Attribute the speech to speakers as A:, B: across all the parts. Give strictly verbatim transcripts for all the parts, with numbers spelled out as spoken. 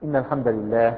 A: إن الحمد لله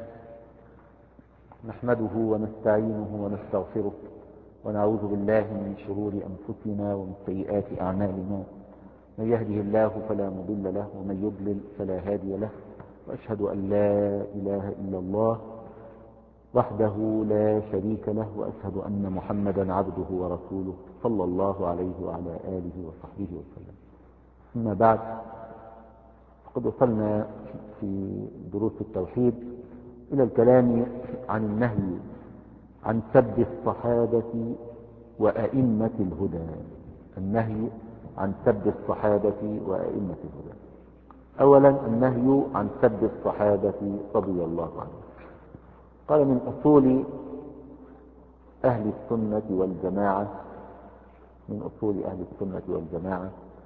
A: نحمده ونستعينه ونستغفره ونعوذ بالله من شرور أنفسنا ومن سيئات أعمالنا. من يهده الله فلا مضل له ومن يضلل فلا هادي له، وأشهد أن لا إله إلا الله وحده لا شريك له، وأشهد أن محمدا عبده ورسوله صلى الله عليه وعلى آله وصحبه وسلم. أما بعد، فقد وصلنا في دروس التوحيد إلى الكلام عن النهي عن سب الصحابة وأئمة الهدى. النهي عن سب الصحابة وأئمة الهدى. أولا، النهي عن سب الصحابة رضي الله عنهم. قال: من أصول أهل السنة والجماعة من أصول أهل السنة والجماعة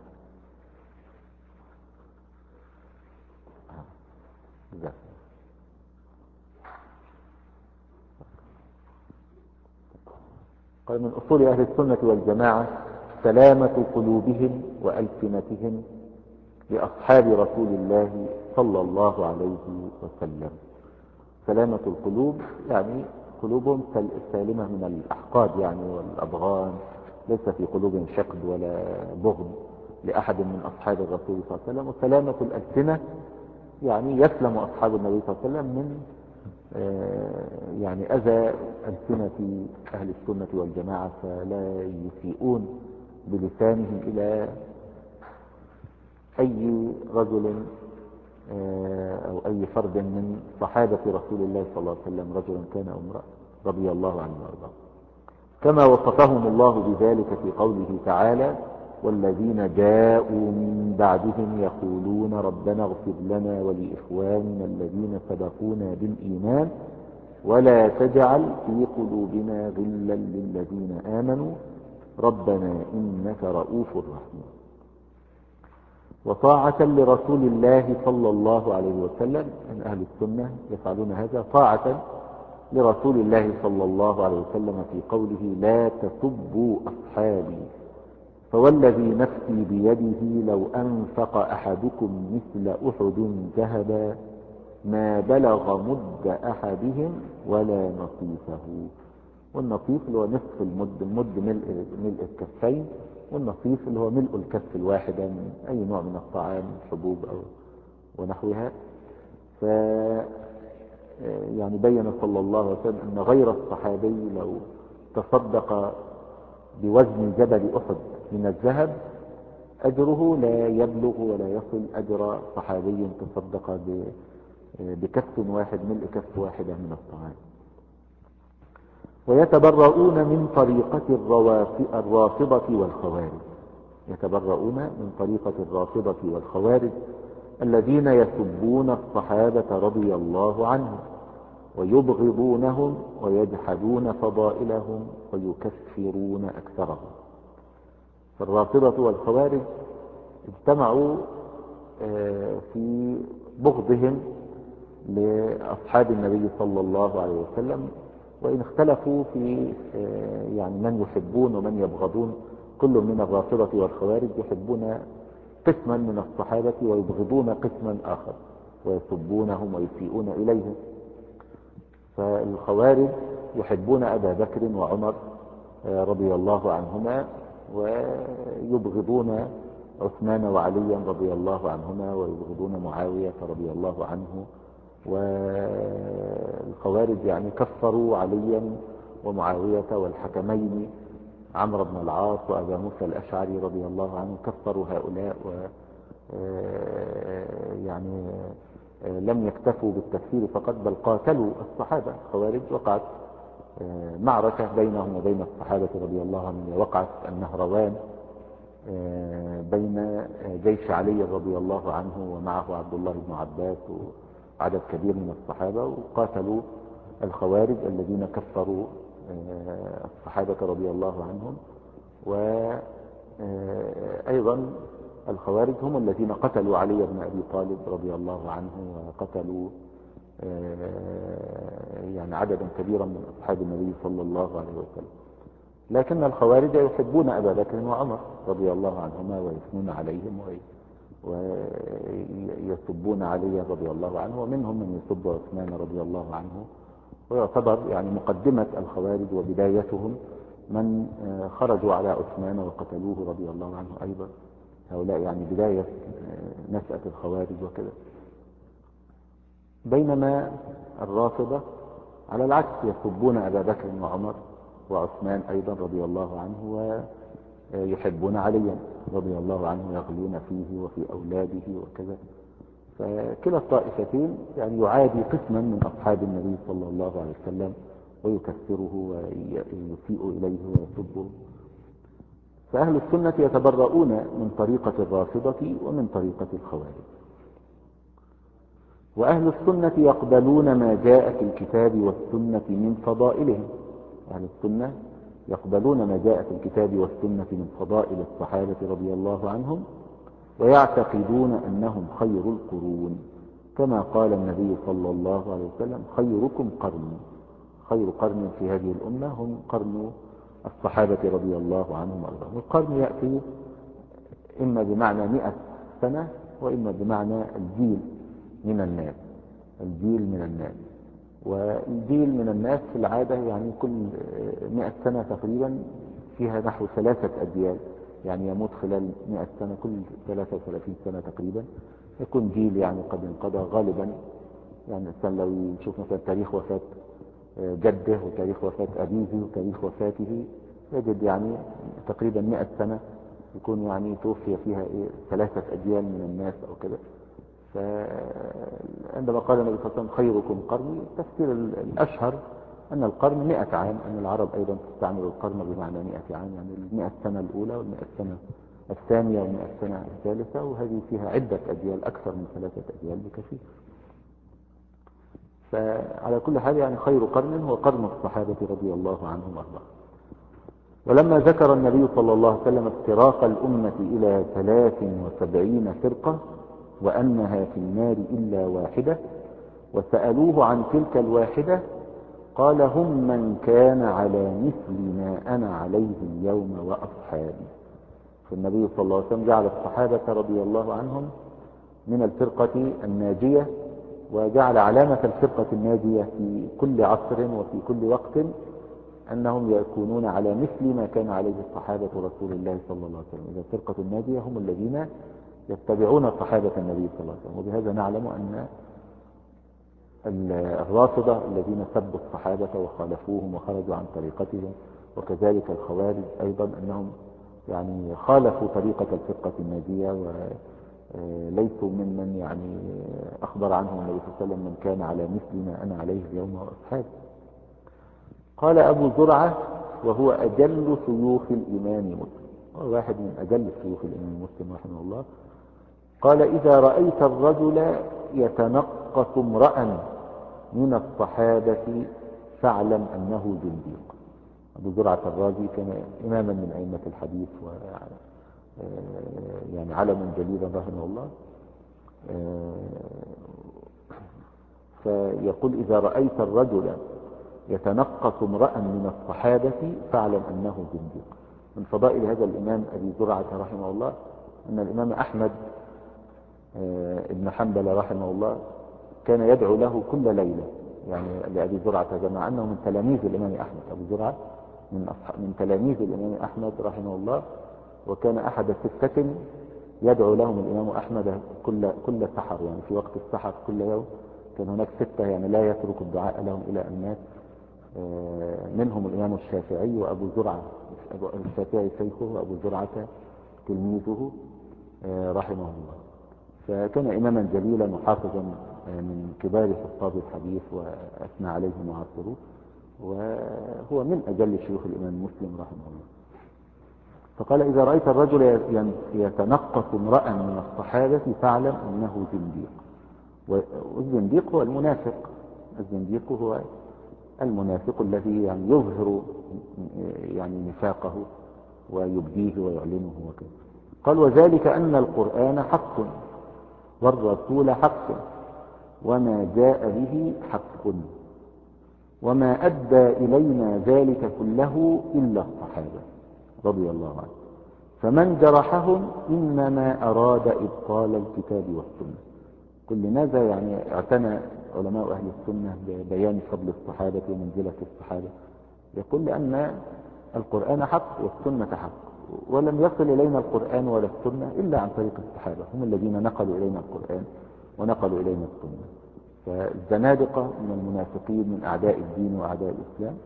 A: قال من أصول أهل السنة والجماعة سلامة قلوبهم وألسنتهم لأصحاب رسول الله صلى الله عليه وسلم. سلامة القلوب يعني قلوبهم سالمة من الأحقاد يعني والأضغان، ليس في قلوبهم حقد ولا بغض لأحد من أصحاب الرسول صلى الله عليه وسلم. وسلامة الألسنة يعني يسلم أصحاب النبي صلى الله عليه وسلم من يعني أذى ألسنة أهل السنة والجماعة، فلا يسيئون بلسانهم إلى أي رجل أو أي فرد من صحابة رسول الله صلى الله عليه وسلم، رجلا كان أو امرأة، رضي الله عنه وارضاه، كما وصفهم الله بذلك في قوله تعالى: والذين جاءوا من بعدهم يقولون ربنا اغفر لنا ولإخواننا الذين سبقونا بالإيمان ولا تجعل في قلوبنا غلا للذين آمنوا ربنا إنك رؤوف رحيم. وطاعة لرسول الله صلى الله عليه وسلم، من أهل السنة يفعلون هذا، طاعة لرسول الله صلى الله عليه وسلم في قوله: لا تسبوا أصحابي فوالذي نفسي بيده لو أنفق أحدكم مثل أحد ذهبا ما بلغ مد أحدهم ولا نصيفه. والنصيف اللي هو نصف المد، المد ملء, ملء الكفين، والنصيف اللي هو ملء الكف الواحدة من أي نوع من الطعام، حبوب أو ونحوها. ف يعني بين صلى الله عليه وسلم أن غير الصحابي لو تصدق بوزن جبل أحد من الذهب أجره لا يبلغ ولا يصل أجر صحابي تصدق بكف واحد، ملء كف واحدة من الطعام. ويتبرؤون من طريقة الرافضة والخوارج يتبرؤون من طريقة الرافضة والخوارج الذين يسبون الصحابة رضي الله عنهم ويبغضونهم ويجحدون فضائلهم ويكفرون أكثرهم. فالرافضة والخوارج اجتمعوا في بغضهم لأصحاب النبي صلى الله عليه وسلم، وإن اختلفوا في يعني من يحبون ومن يبغضون. كل من الرافضة والخوارج يحبون قسما من الصحابة ويبغضون قسما آخر ويسبونهم ويسيئون إليهم. فالخوارج يحبون أبا بكر وعمر رضي الله عنهما ويبغضون عثمان وعليا رضي الله عنهما ويبغضون معاوية رضي الله عنه. والخوارج يعني كفروا عليا ومعاوية والحكمين عمرو بن العاص وأبا موسى الأشعري رضي الله عنه، كفروا هؤلاء و يعني لم يكتفوا بالتكفير فقط، بل قاتلوا الصحابة. الخوارج وقعت معركة بينهم وبين الصحابة رضي الله عنهم، وقعت النهروان بين جيش علي رضي الله عنه ومعه عبد الله بن عباس وعدد كبير من الصحابة، وقاتلوا الخوارج الذين كفروا الصحابة رضي الله عنهم. وأيضا الخوارج هم الذين قتلوا علي بن أبي طالب رضي الله عنه، وقتلوا يعني عددا كبيرا من أصحاب النبي صلى الله عليه وسلم. لكن الخوارج يحبون أبا بكر وعمر رضي الله عنهما ويثنون عليهم ويسبون علي رضي الله عنه، ومنهم من يسب عثمان رضي الله عنه. ويعتبر يعني مقدمة الخوارج وبدايتهم من خرجوا على عثمان وقتلوه رضي الله عنه أيضا. هؤلاء يعني بداية نشأة الخوارج وكذا. بينما الرافضة على العكس يسبون أبا بكر وعمر وعثمان أيضا رضي الله عنه، ويحبون عليا رضي الله عنه، يغلون فيه وفي أولاده وكذا. فكلا الطائفتين يعني يعادي قسما من أصحاب النبي صلى الله عليه وسلم ويكفره ويسيء إليه ويسبه. فأهل السنة يتبرؤون من طريقة الرافضة ومن طريقة الخوارج. وأهل السنة يقبلون ما جاء في الكتاب والسنة من فضائلهم. أهل السنة يقبلون ما جاء في الكتاب والسنة من فضائل الصحابة رضي الله عنهم، ويعتقدون أنهم خير القرون، كما قال النبي صلى الله عليه وسلم: خيركم قرني. خير قرن في هذه الأمة هم قرن الصحابة رضي الله عنهم وأرضاهم. والقرن يأتي إما بمعنى مئة سنة وإما بمعنى الجيل من الناس. الجيل من الناس، والجيل من الناس في العادة يعني كل مئة سنة تقريبا فيها نحو ثلاثة أجيال، يعني يموت خلال مئة سنة كل ثلاثة وثلاثين سنة تقريبا يكون جيل يعني قد انقضى غالبا. يعني الإنسان لو يشوف مثلا تاريخ وفاة جده وتاريخ وفاة أبيه وتاريخ وفاته يجد يعني تقريبا مئة سنة يكون يعني توفي فيها إيه ثلاثة أجيال من الناس أو كده. فعندما قال النبي صلى الله عليه وسلم: خيركم قرني، التفسير الأشهر أن القرن مئة عام، أن العرب أيضا تستعمل القرن بمعنى مئة عام، يعني المئة سنة الأولى والمئة سنة الثانية والمئة سنة الثالثة، وهذه فيها عدة أجيال أكثر من ثلاثة أجيال بكثير. فعلى كل حال يعني خير قرن هو قرن الصحابة رضي الله عنهم وارضاهم. ولما ذكر النبي صلى الله عليه وسلم افتراق الأمة إلى ثلاث وسبعين فرقة وأنها في النار إلا واحدة، وسألوه عن تلك الواحدة قال: هم من كان على مثل ما أنا عليه اليوم وأصحابي. فالنبي صلى الله عليه وسلم جعل الصحابة رضي الله عنهم من الفرقة الناجية، وجعل علامة الفرقة الناجية في كل عصر وفي كل وقت أنهم يكونون على مثل ما كان عليه الصحابة رسول الله صلى الله عليه وسلم. إذا الفرقة الناجية هم الذين يتبعون صحابة النبي صلى الله عليه وسلم. وبهذا نعلم أن الرافضة الذين سبوا الصحابة وخالفوهم وخرجوا عن طريقتهم، وكذلك الخوارج أيضا أنهم يعني خالفوا طريقة الفرقة الناجية وليسوا ممن يعني أخبر عنهم النبي صلى الله عليه وسلم: من كان على مثل ما أنا عليه اليوم وأصحابي. قال أبو زرعة وهو أجل شيوخ الإمام مسلم، هو واحد من أجل شيوخ الإمام مسلم رحمه الله، قال: إذا رأيت الرجل يتنقص امرأ من الصحابة فاعلم أنه زنديق. أبو زرعة الرازي كان إماما من أئمة الحديث و يعني علم جليلا رحمه الله. فيقول: إذا رأيت الرجل يتنقص امرأ من الصحابة فاعلم أنه زنديق. من فضائل هذا الإمام أبي زرعة رحمه الله أن الإمام أحمد ابن حنبل رحمه الله كان يدعو له كل ليلة، يعني لأبي زرعة جمع أنه من تلاميذ الإمام أحمد. أبو زرعة من, من تلاميذ الإمام أحمد رحمه الله، وكان أحد الستة يدعو لهم الإمام أحمد كل كل سحر، يعني في وقت السحر كل يوم كان هناك ستة يعني لا يترك الدعاء لهم إلى أن مات. منهم الإمام الشافعي وأبو زرعة، الشافعي شيخه وأبو زرعة تلميذه رحمه الله. فكان إماما جليلا وحافظا من كبار حفاظ الحديث وأثنى عليه معاصره، وهو من أجل شيوخ الإمام مسلم رحمه الله. فقال: إذا رأيت الرجل يتنقص امرأ من الصحابة فاعلم أنه زنديق. والزنديق هو المنافق، الزنديق هو المنافق الذي يعني يظهر يعني نفاقه ويبديه ويعلنه وكذا. قال: وذلك أن القرآن حق والرسول حق وما جاء به حق وما أدى إلينا ذلك كله إلا الصحابة رضي الله عنه. فمن جرحهم إنما أراد إبطال الكتاب والسنة. كل ماذا يعني اعتنى علماء أهل السنة ببيان فضل الصحابة ومنزلة الصحابة؟ يقول لأن القرآن حق والسنة حق، ولم يصل إلينا القرآن ولا السنة إلا عن طريق الصحابة، هم الذين نقلوا إلينا القرآن ونقلوا إلينا السنة. فالزنادقة من المنافقين من أعداء الدين وأعداء الإسلام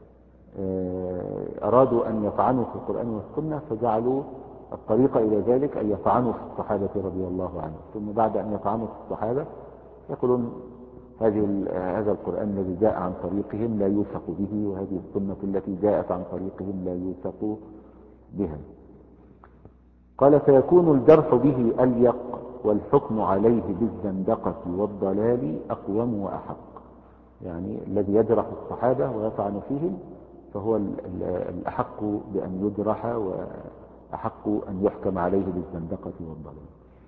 A: أرادوا أن يطعنوا في القرآن والسنة، فجعلوا الطريقة إلى ذلك أن يطعنوا في الصحابة رضي الله عنهم، ثم بعد أن يطعنوا في الصحابة يقولون هذه هذا القرآن الذي جاء عن طريقهم لا يوثق به، وهذه السنة التي جاءت عن طريقهم لا يوثق بها. قال فيكون الجرح به أليق والحكم عليه بالزندقة والضلال أقوم وأحق. يعني الذي يجرح الصحابة ويطعن فيهم فهو الأحق بأن يجرح وأحق أن يحكم عليه بالزندقة والضلال.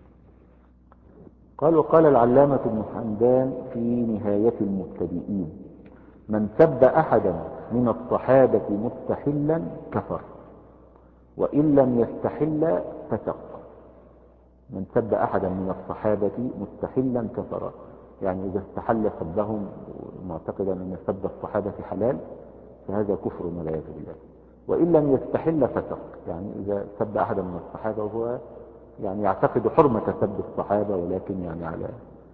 A: قال وقال العلامة ابن حمدان في نهاية المبتدئين من سب أحدا من الصحابة مستحلا كفر وإن لم يستحل فسق. من سب أحدا من الصحابة مستحلا كفر، يعني إذا استحل سبهم معتقدا أن سب الصحابة حلال فهذا كفر والعياذ بالله. وإن لم يستحل فسق، يعني إذا سب أحدا من الصحابة وهو يعني يعتقد حرمة سب الصحابة ولكن يعني على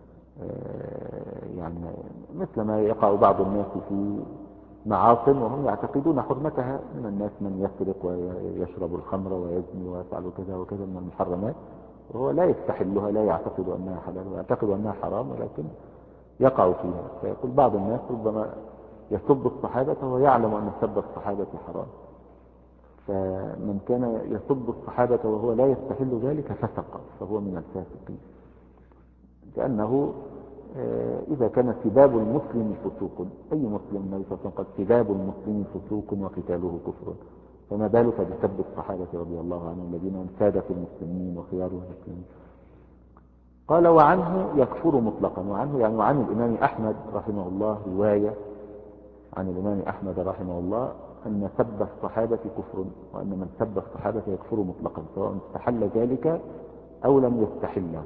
A: يعني مثل ما يقع بعض الناس في معاصم وهم يعتقدون حرمتها، من الناس من يسرق ويشرب الخمر ويزني ويفعل كذا وكذا من المحرمات وهو لا يستحلها، لا يعتقد أنها حلال ويعتقد أنها حرام ولكن يقع فيها. فيقول بعض الناس ربما يسب الصحابة وهو يعلم أن سب الصحابة حرام، فمن كان يسب الصحابة وهو لا يستحل ذلك فسق، فهو من الفاسقين، لأنه إذا كان سباب المسلم فسوق، أي مسلم النبي صلى الله عليه وسلم قال سباب المسلم فسوق وقتاله كفر، فما بالك بسب الصحابة رضي الله عنهم الذين هم سادة المسلمين وخيار المسلمين. قال وعنه يكفر مطلقا، وعنه يعني وعن الإمام أحمد رحمه الله رواية عن الإمام أحمد رحمه الله أن سب الصحابة كفر، وأن من سب الصحابة يكفر مطلقا سواء استحل ذلك أو لم يستحله.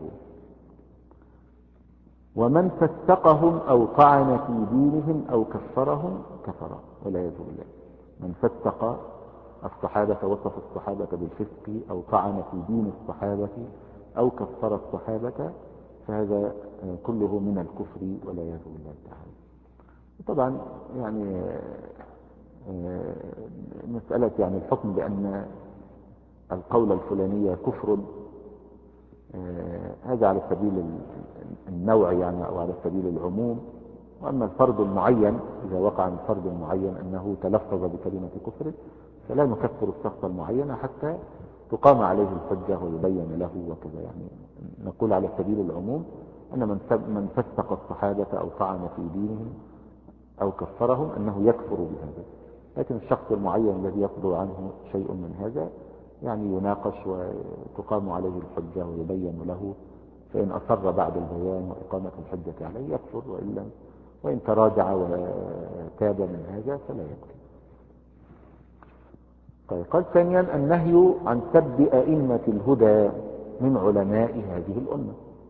A: ومن فسقهم أو طعن في دينهم أو كفرهم كفر والعياذ بالله. من فسق الصحابة وصف الصحابة بالفسق أو طعن في دين الصحابة أو كفر الصحابة فهذا كله من الكفر والعياذ بالله تعالى. طبعا يعني مسألة يعني الحكم بأن القول الفلاني كفر هذا على سبيل النوع يعني أو على سبيل العموم، وأما الفرد المعين إذا وقع من فرد المعين أنه تلفظ بكلمة كفر فلا نكفر الشخص المعين حتى تقام عليه الحجة ويبين له وكذا. يعني نقول على سبيل العموم أن من من فسق الصحابة أو طعن في دينهم أو كفرهم أنه يكفر بهذا، لكن الشخص المعين الذي يصدر عنه شيء من هذا يعني يناقش وتقام عليه الحجة ويبين له، فإن أصر بعد البيان وإقامة الحجة عليه يكفر، وإلا وإن تراجع وتاب من هذا فلا يكفر. طيب قال ثانيا النهي عن سب أئمة الهدى من علماء هذه الأمة.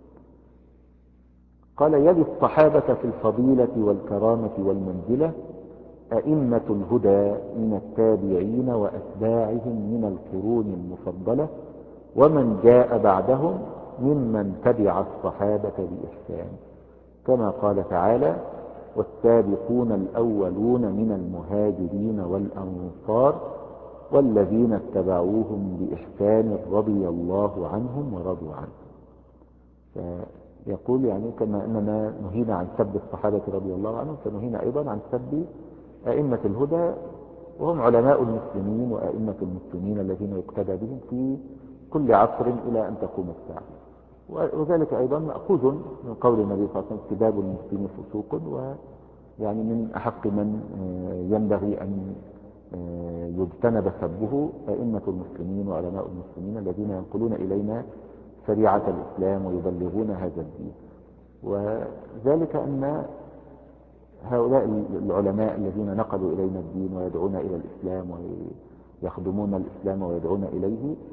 A: قال يلي الصحابة في الفضيلة والكرامة والمنزلة أئمة الهدى من التابعين وأتباعهم من القرون المفضلة ومن جاء بعدهم ممن تبع الصحابة بإحسان، كما قال تعالى والسابقون الأولون من المهاجرين والأنصار والذين اتبعوهم بإحسان رضي الله عنهم ورضوا عنه. فيقول يعني كما أننا نهينا عن سب الصحابة رضي الله عنهم فنهينا أيضا عن سب أئمة الهدى وهم علماء المسلمين وأئمة المسلمين الذين يقتدى بهم في كل عصر إلى أن تقوم الساعة. وذلك أيضا مأخوذ من قول النبي صلى الله عليه وسلم سباب المسلمين فسوق، ويعني من أحق من ينبغي أن يجتنب سبه أئمة المسلمين وعلماء المسلمين الذين ينقلون إلينا شريعة الإسلام ويبلغون هذا الدين. وذلك أن هؤلاء العلماء الذين نقلوا إلينا الدين ويدعون إلى الإسلام ويخدمون الإسلام ويدعون إليه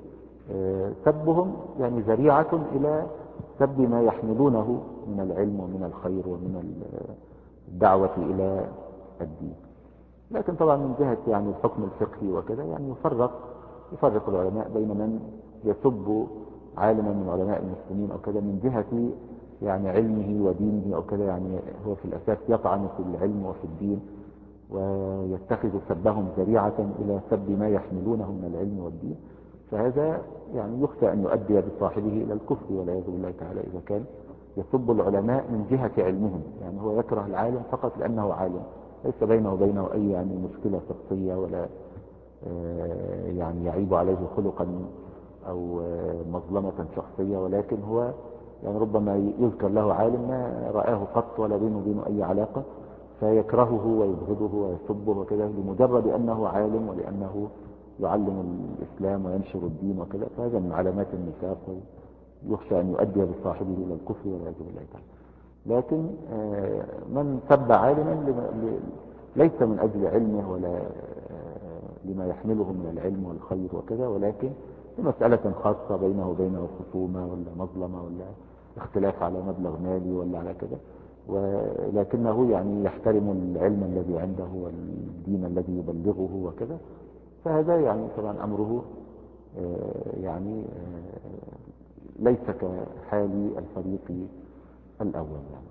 A: سبهم يعني ذريعة إلى سب ما يحملونه من العلم ومن الخير ومن الدعوة إلى الدين. لكن طبعا من جهة يعني الحكم الفقهي وكذا يعني يفرق يفرق العلماء بين من يسب عالما من علماء المسلمين أو كذا من جهة يعني علمه ودينه أو كذا، يعني هو في الأساس يطعن في العلم وفي الدين ويتخذ سبهم ذريعة إلى سب ما يحملونه من العلم والدين، فهذا يعني يخشى أن يؤدي بصاحبه إلى الكفر والعياذ بالله تعالى إذا كان يسب العلماء من جهة علمهم. يعني هو يكره العالم فقط لأنه عالم، ليس بينه وبينه أي يعني مشكلة شخصية ولا يعني يعيب عليه خلقا أو مظلمة شخصية، ولكن هو يعني ربما يذكر له عالم ما رآه قط ولا بينه وبينه أي علاقة فيكرهه ويبغضه ويسبه وكذا لمجرد أنه عالم ولأنه يعلم الإسلام وينشر الدين وكذا، فهذا من علامات النفاق يخشى أن يؤدي بصاحبه إلى الكفر والعياذ بالله تعالى. لكن من سب عالما ليس من أجل علمه ولا لما يحمله من العلم والخير وكذا، ولكن لمسألة خاصة بينه وبينه خصومة ولا مظلمة ولا اختلاف على مبلغ مالي ولا على كذا، ولكنه يعني يحترم العلم الذي عنده والدين الذي يبلغه وكذا، فهذا يعني طبعا أمره يعني ليس كحال الفريق الأول. يعني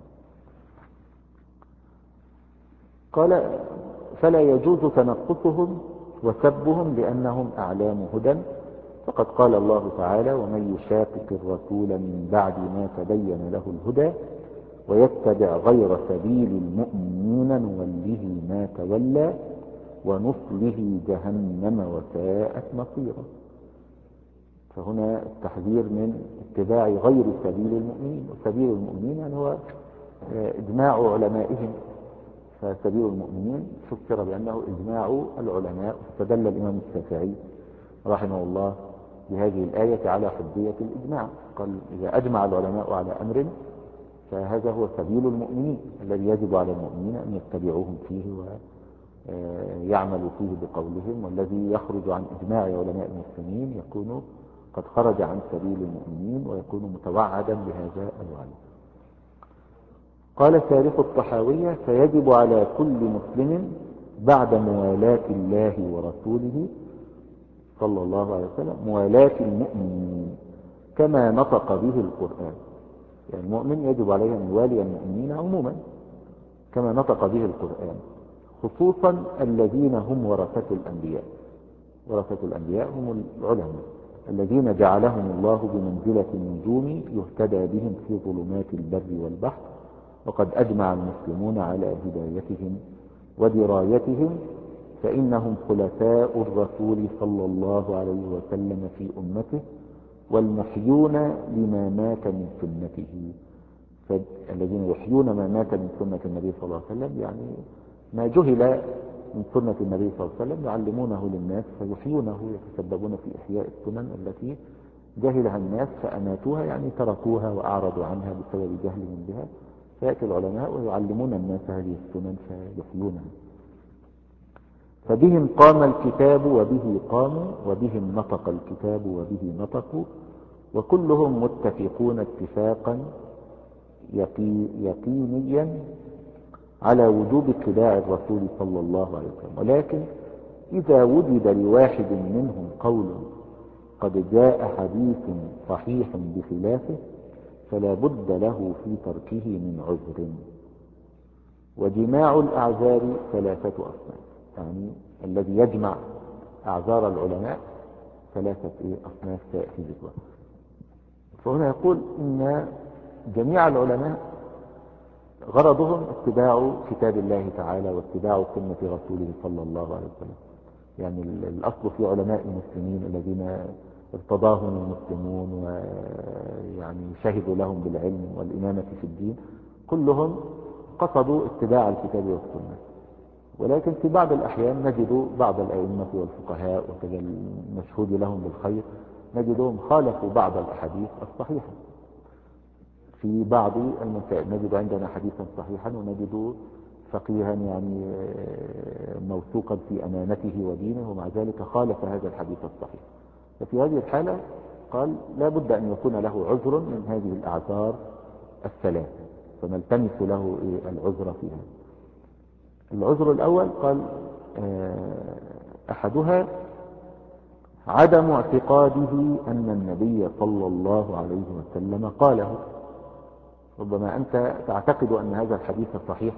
A: قال فلا يجوز تنقصهم وسبهم لأنهم أعلام هدى، فقد قال الله تعالى ومن يشاقق الرسول من بعد ما تبين له الهدى ويتبع غير سبيل المؤمنين نوله ما تولى ونصله جهنم وساءت مصيرا. فهنا التحذير من اتباع غير سبيل المؤمنين، وسبيل المؤمنين يعني هو إجماع علمائهم، فسبيل المؤمنين فسر بأنه إجماع العلماء، واستدل الإمام الشافعي رحمه الله بهذه الآية على حجية الإجماع، قال إذا أجمع العلماء على أمر فهذا هو سبيل المؤمنين الذي يجب على المؤمنين أن يتبعوهم فيه ويعملوا فيه بقولهم، والذي يخرج عن إجماع علماء المسلمين يكون قد خرج عن سبيل المؤمنين ويكون متوعدا بهذا الوعد. قال شارح الطحاوية فيجب على كل مسلم بعد موالاة الله ورسوله صلى الله عليه وسلم موالاة المؤمنين كما نطق به القرآن. يعني المؤمن يجب عليه أن يوالي المؤمنين عموما كما نطق به القرآن، خصوصا الذين هم ورثة الأنبياء. ورثة الأنبياء هم العلماء الذين جعلهم الله بمنزلة النجوم يهتدى بهم في ظلمات البر والبحر، وقد أجمع المسلمون على هدايتهم ودرايتهم، فإنهم خلفاء الرسول صلى الله عليه وسلم في أمته والمحيون لما مات من سنته. فالذين يحيون ما مات من سنة النبي صلى الله عليه وسلم يعني ما جهل من سنة النبي صلى الله عليه وسلم يعلمونه للناس فيحيونه، يتسببون في إحياء السنن التي جهلها الناس فأماتوها، يعني تركوها وأعرضوا عنها بسبب جهلهم بها، فيأتي العلماء ويعلمون الناس هذه السنن فيحيونها. فبهم قام الكتاب وبه قاموا، وبهم نطق الكتاب وبه نطقوا، وكلهم متفقون اتفاقا يقي يقينيا على وجوب اتباع الرسول صلى الله عليه وسلم. ولكن إذا وجد لواحد منهم قول قد جاء حديث صحيح بخلافه فلا بد له في تركه من عذر. وجماع الأعذار ثلاثة أصناف، يعني الذي يجمع أعذار العلماء ثلاثة أصناف سيأتي ذكرها. فهنا يقول إن جميع العلماء غرضهم اتباع كتاب الله تعالى واتباع سنة رسوله صلى الله عليه وسلم. يعني الأصل في علماء المسلمين الذين ارتضاهم المسلمون ويعني شهدوا لهم بالعلم والإمامة في الدين كلهم قصدوا اتباع الكتاب والسنة. ولكن في بعض الأحيان نجد بعض الأئمة والفقهاء وكذا المشهود لهم بالخير نجدهم خالفوا بعض الأحاديث الصحيحة في بعض المسائل. نجد عندنا حديثا صحيحا ونجد فقيها يعني موثوقا في أمانته ودينه، ومع ذلك خالف هذا الحديث الصحيح. ففي هذه الحالة قال لا بد أن يكون له عذر من هذه الأعذار الثلاث، فنلتمس له العذر فيها. العذر الأول قال أحدها عدم اعتقاده أن النبي صلى الله عليه وسلم قاله. ربما أنت تعتقد أن هذا الحديث صحيح،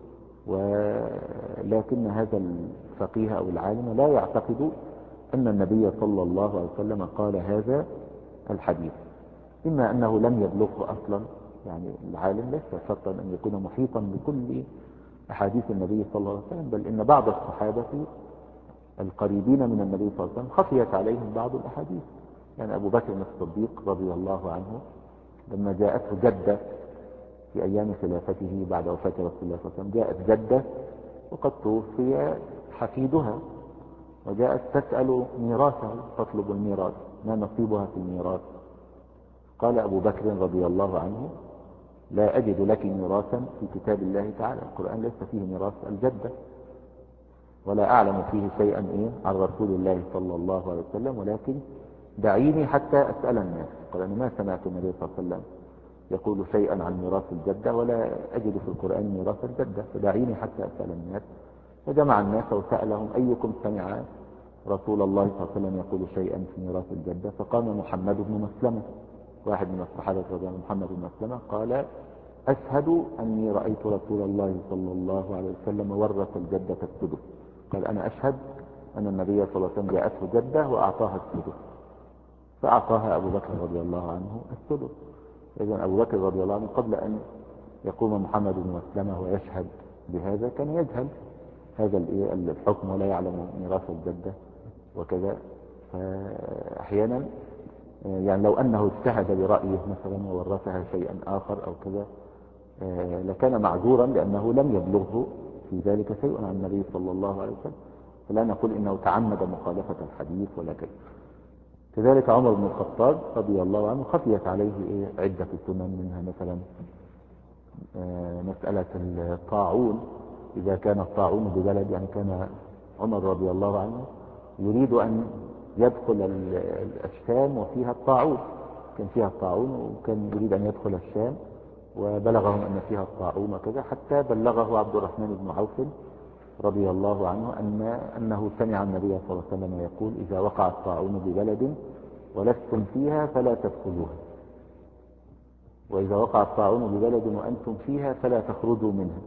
A: ولكن هذا الفقيه أو العالم لا يعتقد أن النبي صلى الله عليه وسلم قال هذا الحديث، إما أنه لم يبلغه أصلا، يعني العالم ليس شرطا أن يكون محيطا بكل أحاديث النبي صلى الله عليه وسلم، بل إن بعض الصحابة القريبين من النبي صلى الله عليه وسلم خفيت عليهم بعض الأحاديث. يعني أبو بكر الصديق رضي الله عنه لما جاءته جدة في أيام خلافته بعد وفاة رسول الله صلى الله عليه وسلم، جاءت جدة وقد توفي حفيدها، وجاءت تسأل ميراثه، تطلب الميراث، ما نصيبها في الميراث. قال أبو بكر رضي الله عنه لا أجد لك ميراثا في كتاب الله تعالى، القرآن ليس فيه ميراث الجدة، ولا أعلم فيه شيئا إيه عن رسول الله صلى الله عليه وسلم، ولكن دعيني حتى أسأل الناس. قال أنا ما سمعت النبي صلى الله عليه وسلم يقول شيئا عن ميراث الجدة، ولا أجد في القرآن ميراث الجدة، فدعيني حتى أسأل الناس. فجمع الناس وسألهم أيكم سمع رسول الله صلى الله عليه وسلم يقول شيئا في ميراث الجدة؟ فقام محمد بن مسلمة، واحد من الصحابة رضي الله عنهم، محمد بن مسلمة، قال أشهد أني رأيت رسول الله صلى الله عليه وسلم ورث الجدة السدس. قال أنا أشهد أن النبي صلى الله عليه وسلم جاءته جدة وأعطاها السدس، فأعطاها أبو بكر رضي الله عنه السدس. إذن أبو بكر رضي الله عنه قبل أن يقوم محمد بن مسلمة ويشهد بهذا كان يجهل هذا الحكم ولا يعلم ميراث الجدة وكذا. فأحيانا يعني لو أنه اجتهد برأيه مثلا وورثها شيئا آخر أو كذا لكان معذورا، لأنه لم يبلغه في ذلك شيء عن النبي صلى الله عليه وسلم، فلا نقول إنه تعمد مخالفة الحديث ولا كذا. كذلك عمر بن الخطاب رضي الله عنه خفيت عليه عدة سنن، منها مثلا مسألة الطاعون. إذا كان الطاعون ببلد، يعني كان عمر رضي الله عنه يريد أن يدخل الشام وفيها الطاعون، كان فيها الطاعون وكان يريد أن يدخل الشام، وبلغهم أن فيها الطاعون وكذا، حتى بلغه عبد الرحمن بن عوف رضي الله عنه أن أنه سمع النبي صلى الله عليه وسلم يقول إذا وقع الطاعون ببلد ولستم فيها فلا تدخلوها، وإذا وقع الطاعون ببلد وأنتم فيها فلا تخرجوا منها.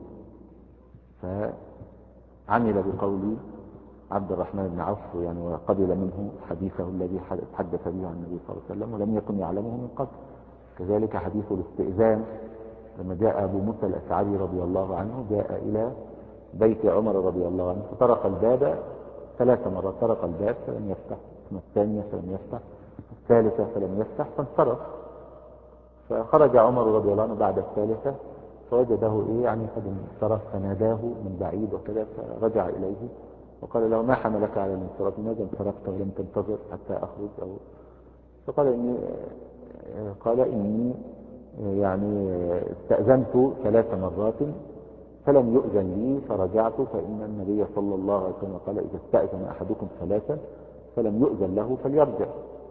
A: فعمل بقول عبد الرحمن بن عوف يعني، وقبل منه حديثه الذي حدث به عن النبي صلى الله عليه وسلم ولم يكن يعلمه من قبل. كذلك حديث الاستئذان، لما جاء أبو موسى الأشعري رضي الله عنه جاء إلى بيت عمر رضي الله عنه فطرق الباب ثلاث مرات، طرق الباب فلم يفتح، ثم الثانية فلم يفتح، الثالثة فلم يفتح، فانصرف. فخرج عمر رضي الله عنه بعد الثالثة فوجده إيه يعني قد انصرف، فناداه من بعيد وكذا، فرجع إليه وقال له ما حملك على الانصراف؟ ماذا انصرفت ولم تنتظر حتى أخرج؟ أو فقال إني قال إني يعني استأذنت ثلاث مرات فلم يؤذن لي فرجعت، فإن النبي صلى الله عليه وسلم قال إذا استأذن أحدكم ثلاثا فلم يؤذن له فليرجع.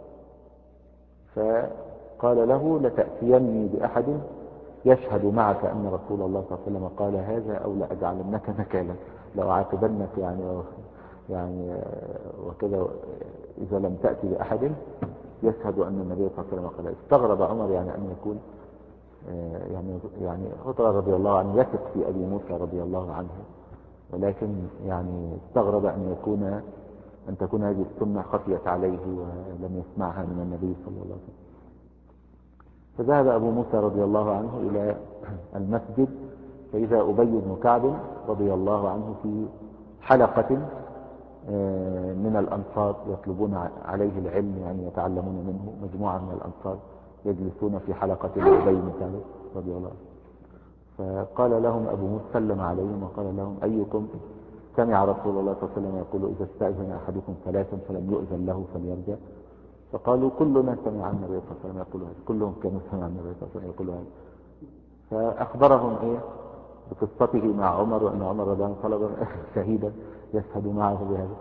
A: فقال له لتأتيني بأحد يشهد معك أن رسول الله صلى الله عليه وسلم قال هذا، أو لأجعلنك نكالا، لو عاتبنك يعني يعني وكذا إذا لم تأتي بأحد يشهد أن النبي صلى الله عليه وسلم قال. استغرب عمر يعني أن يكون يعني يعني عمر رضي الله عنه يثق في أبي موسى رضي الله عنه، ولكن يعني استغرب أن يكون أن تكون هذه السنة خفيت عليه ولم يسمعها من النبي صلى الله عليه وسلم. فذهب أبو موسى رضي الله عنه إلى المسجد، فإذا أبي بن كعب رضي الله عنه في حلقة من الأنصار يطلبون عليه العلم، يعني يتعلمون منه، مجموعة من الأنصار يجلسون في حلقة أبي بن كعب رضي الله عنه. فقال لهم أبو موسى سلم عليهم وقال لهم أيكم سمع رسول الله صلى الله عليه وسلم يقول إذا استأذن أحدكم ثلاثا فلم يؤذن له فليرجع؟ فقالوا كلنا سمع النبي صلى الله عليه وسلم يقول هذا، كلهم كانوا سمع النبي صلى الله عليه وسلم يقول هذا. فأخبرهم إيه بقصته مع عمر، وأن عمر رضي الله عنه طلب شهيدا يشهد معه بهذا.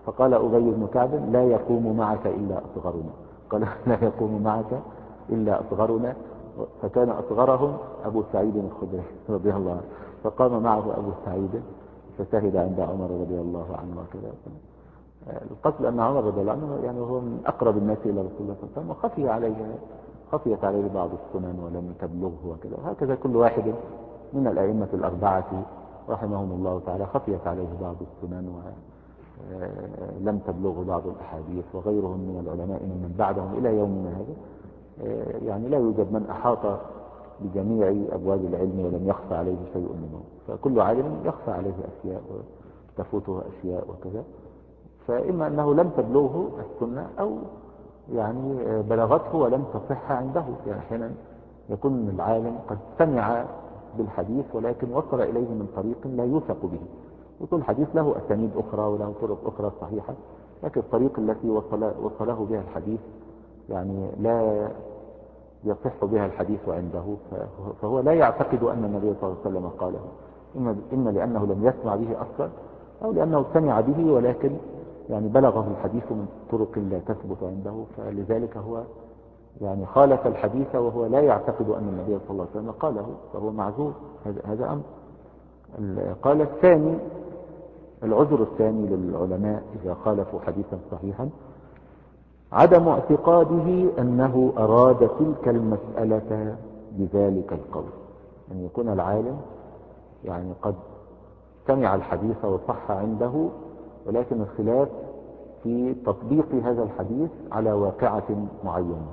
A: فقال أبي بن كعب لا يقوم معك إلا أصغرنا، قال لا يقوم معك إلا أصغرنا، فكان أصغرهم أبو سعيد الخدري رضي الله عنه، فقام معه أبو سعيد فشهد عند عمر رضي الله عنه وكذا. القصد أن عمر رضي الله عنه يعني هو من أقرب الناس إلى رسول الله صلى الله عليه وسلم، وخفي عليه خفيت عليه بعض السنن ولم تبلغه وكذا، وهكذا كل واحد من الأئمة الأربعة رحمهم الله تعالى خفيت عليه بعض السنن ولم تبلغه بعض الأحاديث، وغيرهم من العلماء من بعدهم إلى يومنا هذا يعني لا يوجد من أحاط بجميع أبواب العلم ولم يخفى عليه شيء منه، فكل عالم يخفى عليه أشياء وتفوته أشياء وكذا، فإما أنه لم تبلغه السنة أو يعني بلغته ولم تصح عنده. يعني أحيانا يكون العالم قد سمع بالحديث ولكن وصل إليه من طريق لا يوثق به، وكل حديث له أسانيد أخرى وله طرق أخرى صحيحة، لكن الطريق التي وصل وصله بها الحديث يعني لا يصح بها الحديث عنده، فهو لا يعتقد أن النبي صلى الله عليه وسلم قاله، إما لأنه لم يسمع به أصلا أو لأنه سمع به ولكن يعني بلغه الحديث من طرق لا تثبت عنده، فلذلك هو يعني خالف الحديث وهو لا يعتقد أن النبي صلى الله عليه وسلم قاله، فهو معذور. هذا هذا أمر. قال الثاني، العذر الثاني للعلماء إذا خالفوا حديثا صحيحا عدم اعتقاده أنه أراد تلك المسألة بذلك القول، أن يكون العالم يعني قد سمع الحديث وصح عنده، ولكن الخلاف في تطبيق هذا الحديث على واقعة معينة،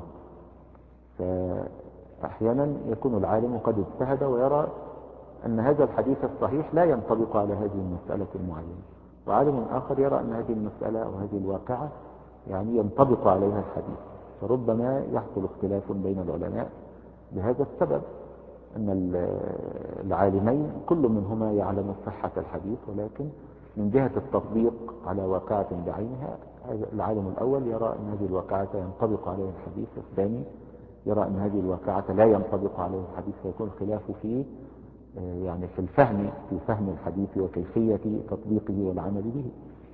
A: فأحيانا يكون العالم قد اجتهد ويرى أن هذا الحديث الصحيح لا ينطبق على هذه المسألة المعينة، وعالم آخر يرى أن هذه المسألة أو هذه الواقعة يعني ينطبق عليها الحديث، فربما يحصل اختلاف بين العلماء بهذا السبب، أن العالمين كل منهما يعلم صحة الحديث، ولكن من جهة التطبيق على واقعة بعينها العالم الأول يرى أن هذه الواقعة ينطبق عليها الحديث، والثاني يرى أن هذه الواقعة لا ينطبق عليها الحديث، فيكون الخلاف في يعني في الفهم في فهم الحديث وكيفية تطبيقه والعمل به.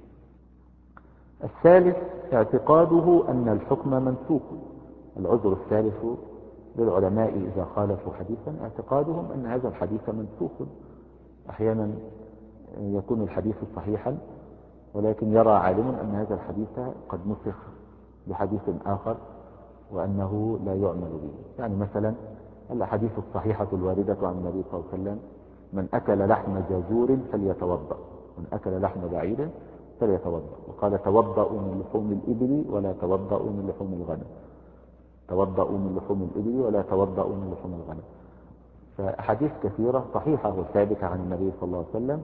A: الثالث اعتقاده أن الحكم منسوخ. العذر الثالث للعلماء إذا خالفوا حديثا اعتقادهم أن هذا الحديث منسوخ. أحيانا يكون الحديث صحيحا ولكن يرى عالم أن هذا الحديث قد نسخ بحديث آخر وأنه لا يعمل به. يعني مثلا الأحاديث الصحيحة الواردة عن النبي صلى الله عليه وسلم: من أكل لحم جزور فليتوضأ، من أكل لحم بعير فليتوضأ، وقال: توضأوا من لحوم الإبل ولا توضأوا من لحوم الغنم، توضأوا من لحوم الإبل ولا توضأوا من لحوم الغنم. فأحاديث كثيرة صحيحة وثابتة عن النبي صلى الله عليه وسلم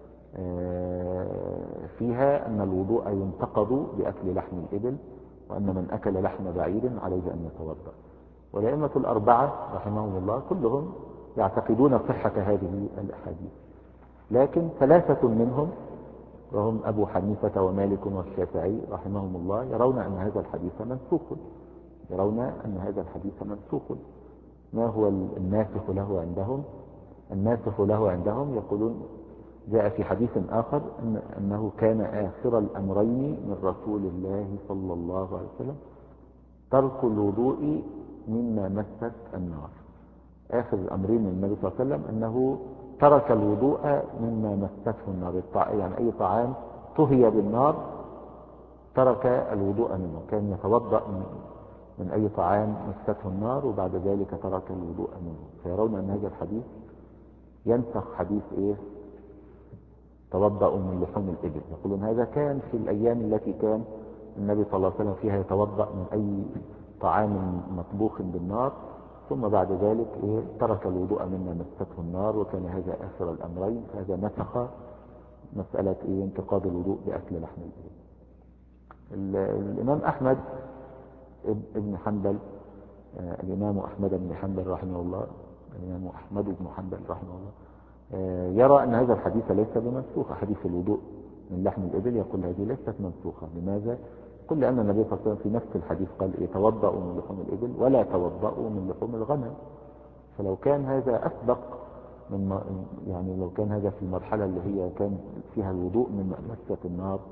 A: فيها أن الوضوء ينتقض بأكل لحم الإبل، وأن من أكل لحم بعير عليه أن يتوضأ. والأئمة الأربعة رحمهم الله كلهم يعتقدون صحة هذه الأحاديث، لكن ثلاثة منهم وهم أبو حنيفة ومالك والشافعي رحمهم الله يرون أن هذا الحديث منسوخ، يرون أن هذا الحديث منسوخ. ما هو الناسخ له عندهم؟ الناسخ له عندهم يقولون جاء في حديث آخر إن أنه كان آخر الأمرين من رسول الله صلى الله عليه وسلم ترك الوضوء مما مست النار. آخر الأمرين من النبي صلى الله عليه وسلم أنه ترك الوضوء مما مسته النار، يعني أي طعام طهي بالنار ترك الوضوء منه، كان يتوضأ من أي طعام مسته النار وبعد ذلك ترك الوضوء منه. فيرون أن هذا الحديث ينسخ حديث إيه؟ توضأوا من لحوم الإبل. يقولون هذا كان في الأيام التي كان النبي صلى الله عليه وسلم فيها يتوضأ من أي طعام مطبوخ بالنار، ثم بعد ذلك إيه؟ ترك الوضوء مما مسته النار، وكان هذا آخر الأمرين. هذا نسخ مسألة إيه؟ انتقاض الوضوء بأكل لحم الإبل. الإمام أحمد ابن حنبل، آه الإمام أحمد بن حنبل رحمه الله، الإمام أحمد بن حنبل رحمه الله آه يرى أن هذا الحديث ليس بمنسوخ. حديث الوضوء من لحم الإبل يقول هذه ليست منسوخة. لماذا؟ قل لأن النبي صلى الله عليه وسلم في نفس الحديث قال إيه؟ توضأوا من لحوم الإبل ولا توضأوا من لحوم الغنم. فلو كان هذا أسبق من يعني لو كان هذا في المرحلة اللي هي كان فيها الوضوء من مسة النار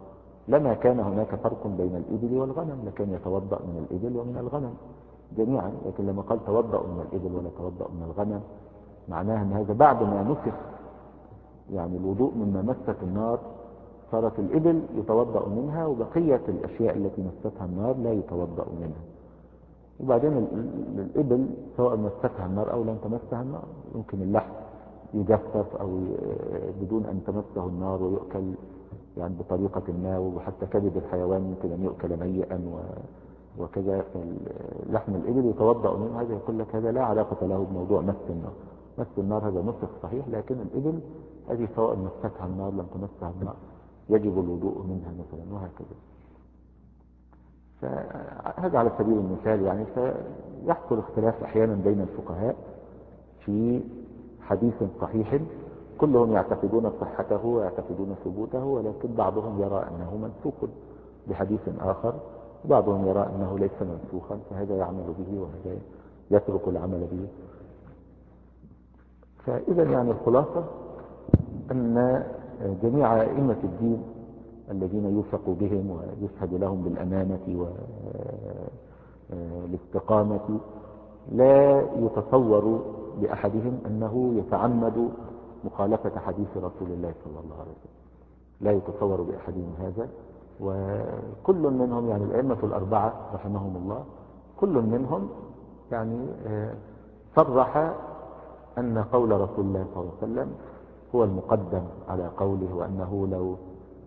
A: لما كان هناك فرق بين الإبل والغنم، لكان يتوضأ من الإبل ومن الغنم جميعا. لكن لما قال توضأ من الإبل ولا توضأ من الغنم، معناها أن هذا بعد ما نسخ يعني الوضوء مما مست النار، صارت الإبل يتوضأ منها، وبقية الأشياء التي مستها النار لا يتوضأ منها. وبعدين الإبل سواء مستها النار أو لم تمسها النار، يمكن اللحم يجفف أو بدون أن تمسه النار ويؤكل يعني بطريقة ما، وحتى كبد الحيوان يمكن أن يؤكل ميئا وكذا. لحم الإبل يتوضأ منه، هذا يقول لك هذا لا علاقة له بموضوع مس النار. مس النار هذا نسخ صحيح، لكن الإبل هذه سواء مستها النار لم تمسها النار يجب الوضوء منها مثلا، وهكذا. فهذا على سبيل المثال يعني. فيحصل اختلاف أحيانا بين الفقهاء في حديث صحيح كلهم يعتقدون صحته ويعتقدون ثبوته، ولكن بعضهم يرى أنه منسوخ بحديث آخر، وبعضهم يرى أنه ليس منسوخا، فهذا يعمل به وهذا يترك العمل به. فإذا يعني الخلاصة أن جميع أئمة الدين الذين يوثق بهم ويشهد لهم بالأمانة والاستقامة لا يتصور بأحدهم أنه يتعمد مخالفة حديث رسول الله صلى الله عليه وسلم، لا يتصور بأحدهم هذا. وكل منهم يعني الأئمة الأربعة رحمهم الله كل منهم يعني صرح أن قول رسول الله صلى الله عليه وسلم هو المقدم على قوله، وأنه لو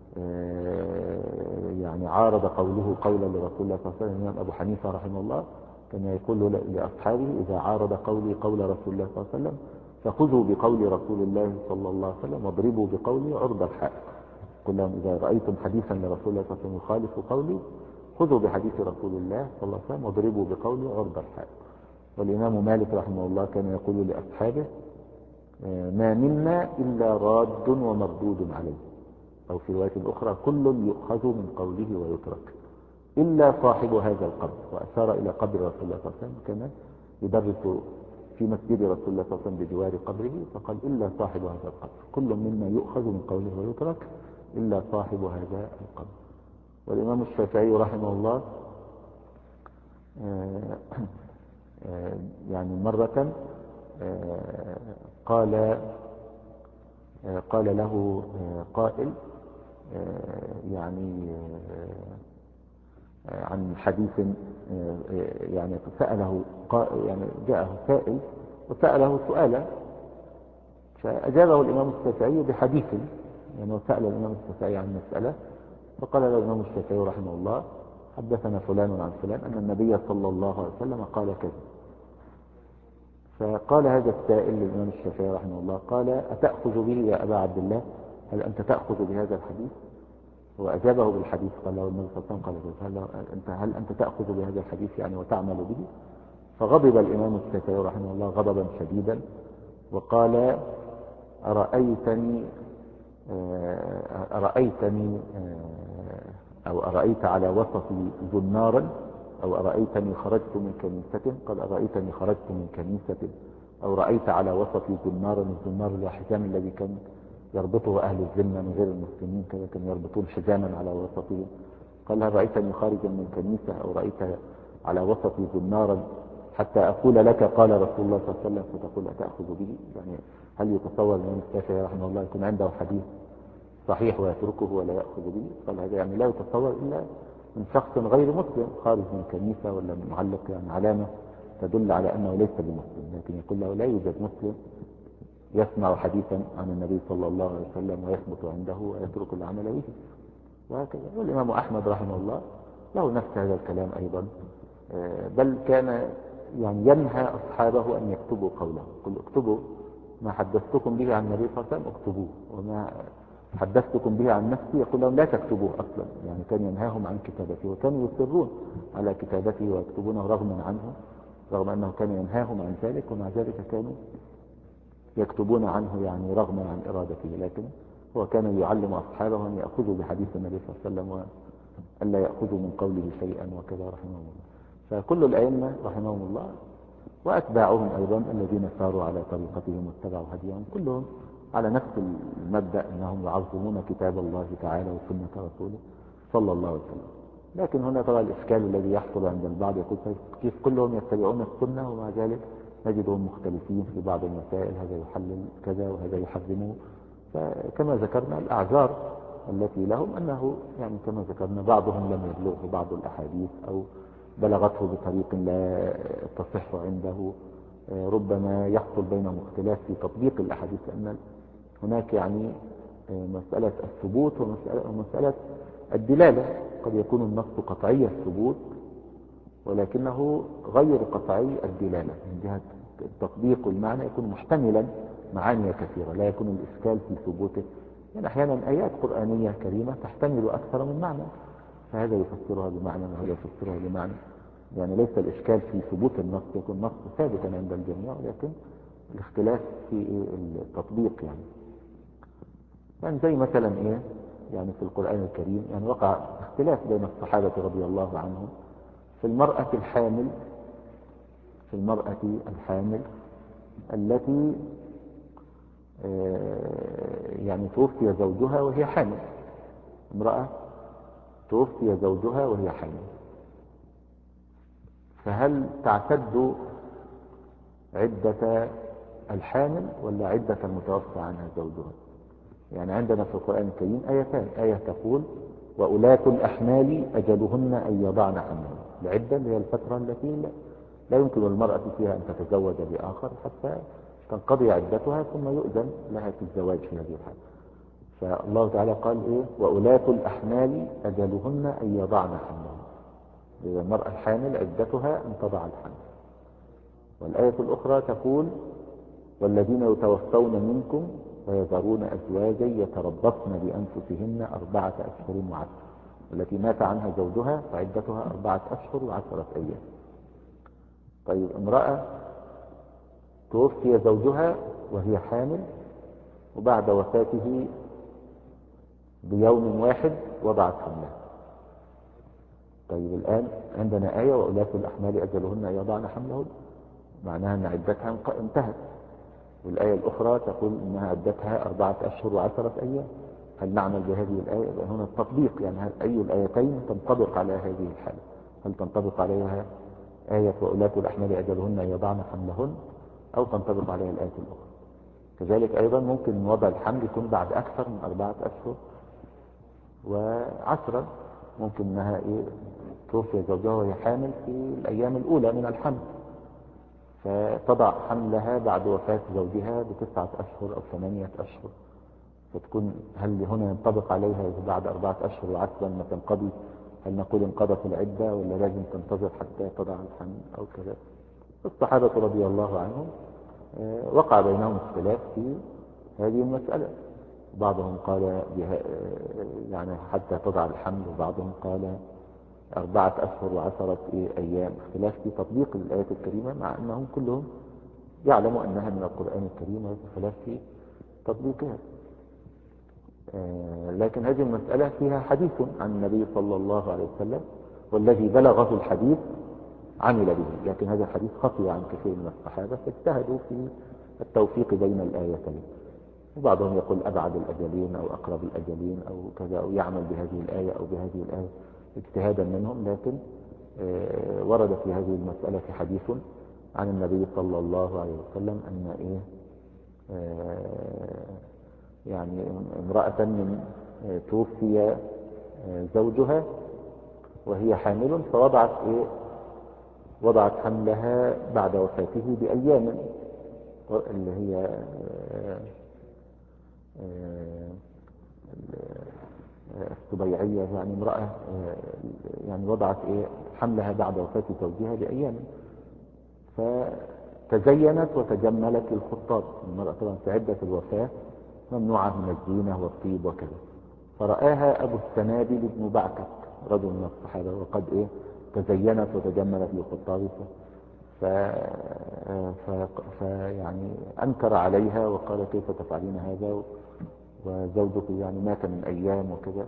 A: يعني عارض قوله قولا لرسول الله صلى الله عليه وسلم. الإمام أبو حنيفة رحمه الله كان يقول لأصحابه إذا عارض قولي قول رسول الله صلى الله عليه وسلم فخذوا بقول رسول الله صلى الله عليه وسلم واضربوا بقولي عرض الحائط. قل لهم إذا رأيتم حديثا لرسول الله صلى الله عليه وسلم يخالف قولي خذوا بحديث رسول الله صلى الله عليه وسلم واضربوا بقولي عرض الحائط. والإمام مالك رحمه الله كان يقول لأصحابه ما منا إلا راد ومردود عليه، أو في رواية أخرى كل يؤخذ من قوله ويترك إلا صاحب هذا القبر. وأشار إلى قبر رسول الله صلى الله عليه وسلم، كان يدرس في مسجد رسول الله صلى الله عليه وسلم بجوار قبره، فقال إلا صاحب هذا القبر، كل مما يؤخذ من قوله ويترك إلا صاحب هذا القبر. والإمام الشافعي رحمه الله يعني مرة قال قال له قائل يعني عن حديث، يعني سأله يعني جاءه سائل وسأله سؤالا، فأجابه الإمام الشافعي بحديث، يعني سأل الإمام الشافعي عن مسألة، فقال له الإمام الشافعي رحمه الله حدثنا فلان عن فلان أن النبي صلى الله عليه وسلم قال كذا. فقال هذا السائل للإمام الشافعي رحمه الله قال أتأخذ به يا أبا عبد الله؟ هل أنت تأخذ بهذا الحديث؟ وأجابه بالحديث. قال له النبي صلى الله عليه وسلم قال أنت هل أنت تأخذ بهذا الحديث يعني وتعمل به؟ فغضب الإمام الشافعي رحمه الله غضبا شديدا وقال أرأيتني أرأيتني أو أرأيت على وسطي زنارا أو أرأيتني خرجت من كنيسة؟ قال أرأيتني خرجت من كنيسة أو رأيت على وسطي زنارا. الزنار الحزام الذي كان يربطه أهل الذمة من غير المسلمين، كانوا يربطون حزاما على وسطهم. قال هل رأيتني خارجا من كنيسة أو رأيت على وسطي زنارا حتى أقول لك قال رسول الله صلى الله عليه وسلم فتقول أتأخذ به؟ يعني هل يتصور الإمام الشافعي رحمه الله يكون عنده حديث صحيح ويتركه ولا يأخذ به؟ قال هذا يعني لا يتصور إلا من شخص غير مسلم خارج من كنيسة ولا معلق يعني علامة تدل على أنه ليس بمسلم. لكن يقول له لا يوجد مسلم يسمع حديثا عن النبي صلى الله عليه وسلم ويثبت عنده ويترك العمل به، وهكذا. والإمام أحمد رحمه الله له نفس هذا الكلام أيضا، بل كان يعني ينهى أصحابه أن يكتبوا قوله. قل اكتبوا ما حدثتكم به عن النبي صلى الله عليه وسلم اكتبوه، وما حدثتكم به عن نفسي يقول لهم لا تكتبوه أصلا. يعني كان ينهاهم عن كتابته، وكانوا يصرون على كتابته ويكتبونه رغما عنه، رغم أنه كان ينهاهم عن ذلك، ومع ذلك كانوا يكتبون عنه يعني رغما عن إرادته. لكن هو كان يعلم أصحابه أن يأخذوا بحديث النبي صلى الله عليه وسلم وأن لا يأخذوا من قوله شيئا وكذا رحمه الله. فكل الأئمة رحمهم الله وأتباعهم أيضا الذين ساروا على طريقتهم واتبعوا هديهم كلهم على نفس المبدأ، أنهم يعظمون كتاب الله تعالى وسنة رسوله صلى الله عليه وسلم. لكن هنا طبعا الإشكال الذي يحصل عند البعض يقول كيف كلهم يتبعون السنة ومع ذلك نجدهم مختلفين في بعض المسائل، هذا يحلل كذا وهذا يحرمه. فكما ذكرنا الأعذار التي لهم أنه يعني كما ذكرنا بعضهم لم يبلغه بعض الأحاديث أو بلغته بطريق لا تصح عنده، ربما يحصل بينهم اختلاف في تطبيق الأحاديث، لأن هناك يعني مسألة الثبوت ومسألة الدلالة. قد يكون النص قطعي الثبوت ولكنه غير قطعي الدلالة من جهة التطبيق والمعنى، يكون محتملا معاني كثيرة، لا يكون الإشكال في ثبوته. يعني أحيانا آيات قرآنية كريمة تحتمل أكثر من معنى، فهذا يفسرها بمعنى وهذا يفسرها بمعنى. يعني ليس الإشكال في ثبوت النص، يكون النص ثابتا عند الجميع، ولكن الاختلاف في التطبيق. يعني يعني زي مثلا إيه يعني في القرآن الكريم يعني وقع اختلاف بين الصحابة رضي الله عنهم في المرأة الحامل في المرأة الحامل التي يعني توفي زوجها وهي حامل. امرأة توفي زوجها وهي حامل، فهل تعتد عدة الحامل ولا عدة المتوفى عنها زوجها؟ يعني عندنا في القرآن الكريم آيتان، آية تقول وأولاة الأحمال أجلهن أن يضعن حملهن، العدة اللي هي الفترة التي لا يمكن المرأة فيها أن تتزوج بآخر حتى تنقضي عدتها ثم يؤذن لها في الزواج في هذه الحالة. فالله تعالى قال إيه وأولاة الأحمال أجلهن أن يضعن حملهن، إذا المرأة الحامل عدتها أن تضع الحمل. والآية الأخرى تقول والذين يتوفون منكم ويذرون أزواجا يتربصن بأنفسهن أربعة أشهر وعشرة، التي مات عنها زوجها فعدتها أربعة أشهر وعشرة أيام. طيب امرأة توفي زوجها وهي حامل وبعد وفاته بيوم واحد وضعت حملها. طيب الآن عندنا آية وأولاة الأحمال أجلهن أن يضعن حملهن، معناها أن عدتها انتهت. والآية الأخرى تقول أنها عدتها أربعة أشهر وعشرة أيام. هل نعمل بهذه الآية؟ هنا التطبيق، يعني هل أي الآيتين تنطبق على هذه الحالة؟ هل تنطبق عليها آية وأولاة الأحمال أجلهن أن يضعن حملهن أو تنطبق عليها الآية الأخرى؟ كذلك أيضا ممكن وضع الحمل يكون بعد أكثر من أربعة أشهر وعشرة، ممكن أنها إيه توفي زوجها وهي حامل في الأيام الأولى من الحمل، فتضع حملها بعد وفاة زوجها بتسعة أشهر أو ثمانية أشهر، فتكون هل هنا ينطبق عليها بعد أربعة أشهر وعشرة ما تنقضي؟ هل نقول انقضت العدة ولا لازم تنتظر حتى تضع الحمل أو كذا؟ الصحابة رضي الله عنهم وقع بينهم اختلاف في هذه المسألة. بعضهم قال بها يعني حتى تضع الحمل، وبعضهم قال أربعة أشهر وعشرة أيام، اختلاف في تطبيق الآية الكريمة مع أنهم كلهم يعلموا أنها من القرآن الكريم، واختلاف في تطبيقها. لكن هذه المسألة فيها حديث عن النبي صلى الله عليه وسلم، والذي بلغه الحديث عمل به، لكن هذا الحديث خفي عن كثير من الصحابة فاجتهدوا في التوفيق بين الآيتين، وبعضهم يقول أبعد الأجلين أو أقرب الأجلين أو كذا، أو يعمل بهذه الآية أو بهذه الآية اجتهادا منهم. لكن ورد في هذه المسألة حديث عن النبي صلى الله عليه وسلم أن إيه يعني امرأة من توفي زوجها وهي حامل فوضعت إيه وضعت حملها بعد وفاته بأيام، اللي هي السبيعية، يعني امرأة يعني وضعت إيه حملها بعد وفاة زوجها بأيام، فتزينت وتجملت للخطاب. المرأة طبعا في عدة الوفاة ممنوعة من الزينة والطيب وكذا، فرآها أبو السنابل بن بعكك رجل من الصحابة وقد إيه تزينت وتجملت للخطاب، ف... ف... ف... يعني أنكر عليها وقال كيف تفعلين هذا وزوجك يعني مات من أيام وكذا،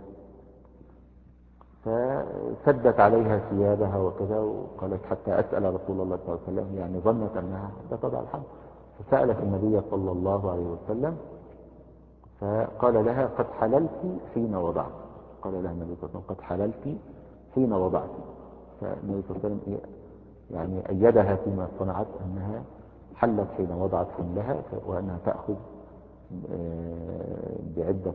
A: فسدت عليها ثيابها وكذا، وقالت حتى أسأل رسول الله صلى الله عليه وسلم، يعني ظنت أنها تضع الحمل، فسألت النبي صلى الله عليه وسلم فقال لها قد حللت حين وضعت، قال لها النبي صلى الله عليه وسلم قد حللت حين وضعت. فالنبي صلى الله عليه وسلم إيه يعني أيدها فيما صنعت أنها حلت حين وضعت حملها، وأنها تأخذ بعدة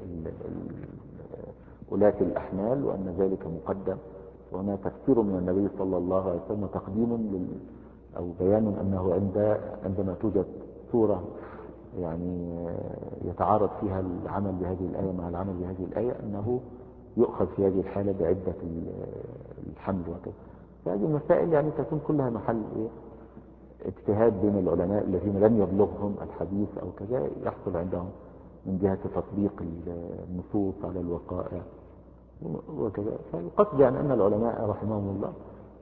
A: ولاة الأحمال، وأن ذلك مقدم. وهنا تفسير من النبي صلى الله عليه وسلم وتقديم لل أو بيان أنه عند عندما توجد صورة يعني يتعارض فيها العمل بهذه الآية مع العمل بهذه الآية أنه يؤخذ في هذه الحالة بعدة الحمل وكذا. فهذه المسائل يعني تكون كلها محل إيه؟ اجتهاد بين العلماء الذين لم يبلغهم الحديث أو كذا، يحصل عندهم من جهة تطبيق النصوص على الوقائع وكذا. فالقصد يعني أن العلماء رحمهم الله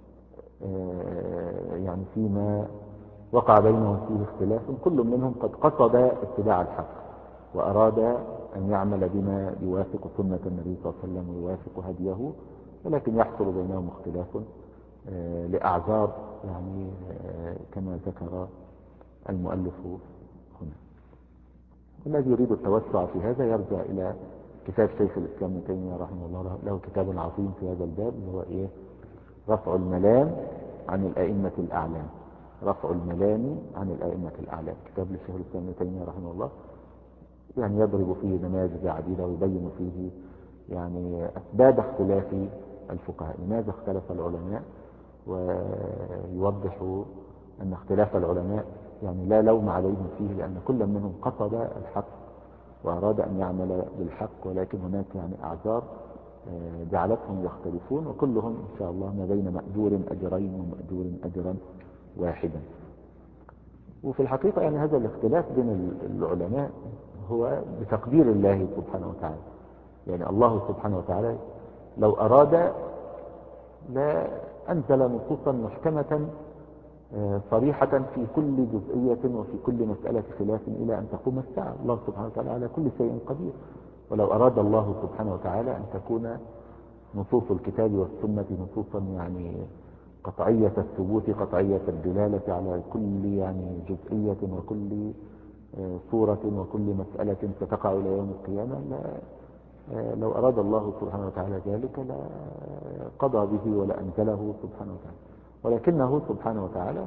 A: يعني فيما وقع بينهم فيه اختلاف كل منهم قد قصد اتباع الحق وأراد أن يعمل بما يوافق سنة النبي صلى الله عليه وسلم ويوافق هديه، ولكن يحصل بينهم اختلاف لأعذار يعني كما ذكر المؤلف هنا. الذي يريد التوسع في هذا يرجع إلى كتاب شيخ الإسلام ابن تيمية رحمه الله، له كتاب عظيم في هذا الباب اللي هو إيه؟ رفع الملام عن الأئمة الأعلام. رفع الملام عن الأئمة الأعلام، كتاب للشيخ الإسلام ابن تيمية رحمه الله، يعني يضرب فيه نماذج عديدة ويبين فيه يعني أسباب اختلاف الفقهاء، لماذا اختلف العلماء، ويوضح أن اختلاف العلماء يعني لا لوم عليهم فيه، لأن كل منهم قصد الحق وأراد أن يعمل بالحق، ولكن هناك يعني أعذار جعلتهم يختلفون، وكلهم إن شاء الله ما بين مأجور أجرين ومأجور أجرا واحدا. وفي الحقيقة يعني هذا الاختلاف بين العلماء هو بتقدير الله سبحانه وتعالى. يعني الله سبحانه وتعالى لو أراد لا أنزل نصوصا محكمة صريحة في كل جزئية وفي كل مسألة خلاف إلى أن تقوم الساعة. الله سبحانه وتعالى على كل شيء قدير. ولو أراد الله سبحانه وتعالى أن تكون نصوص الكتاب والسنة نصوصا يعني قطعية الثبوت قطعية الدلالة على كل يعني جزئية وكل صورة وكل مسألة ستقع إلى يوم القيامة، لا لو أراد الله سبحانه وتعالى ذلك لا قضى به ولا أنزله سبحانه وتعالى، ولكنه سبحانه وتعالى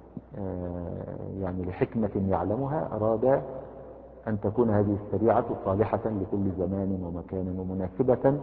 A: يعني لحكمة يعلمها أراد أن تكون هذه الشريعة صالحة لكل زمان ومكان ومناسبة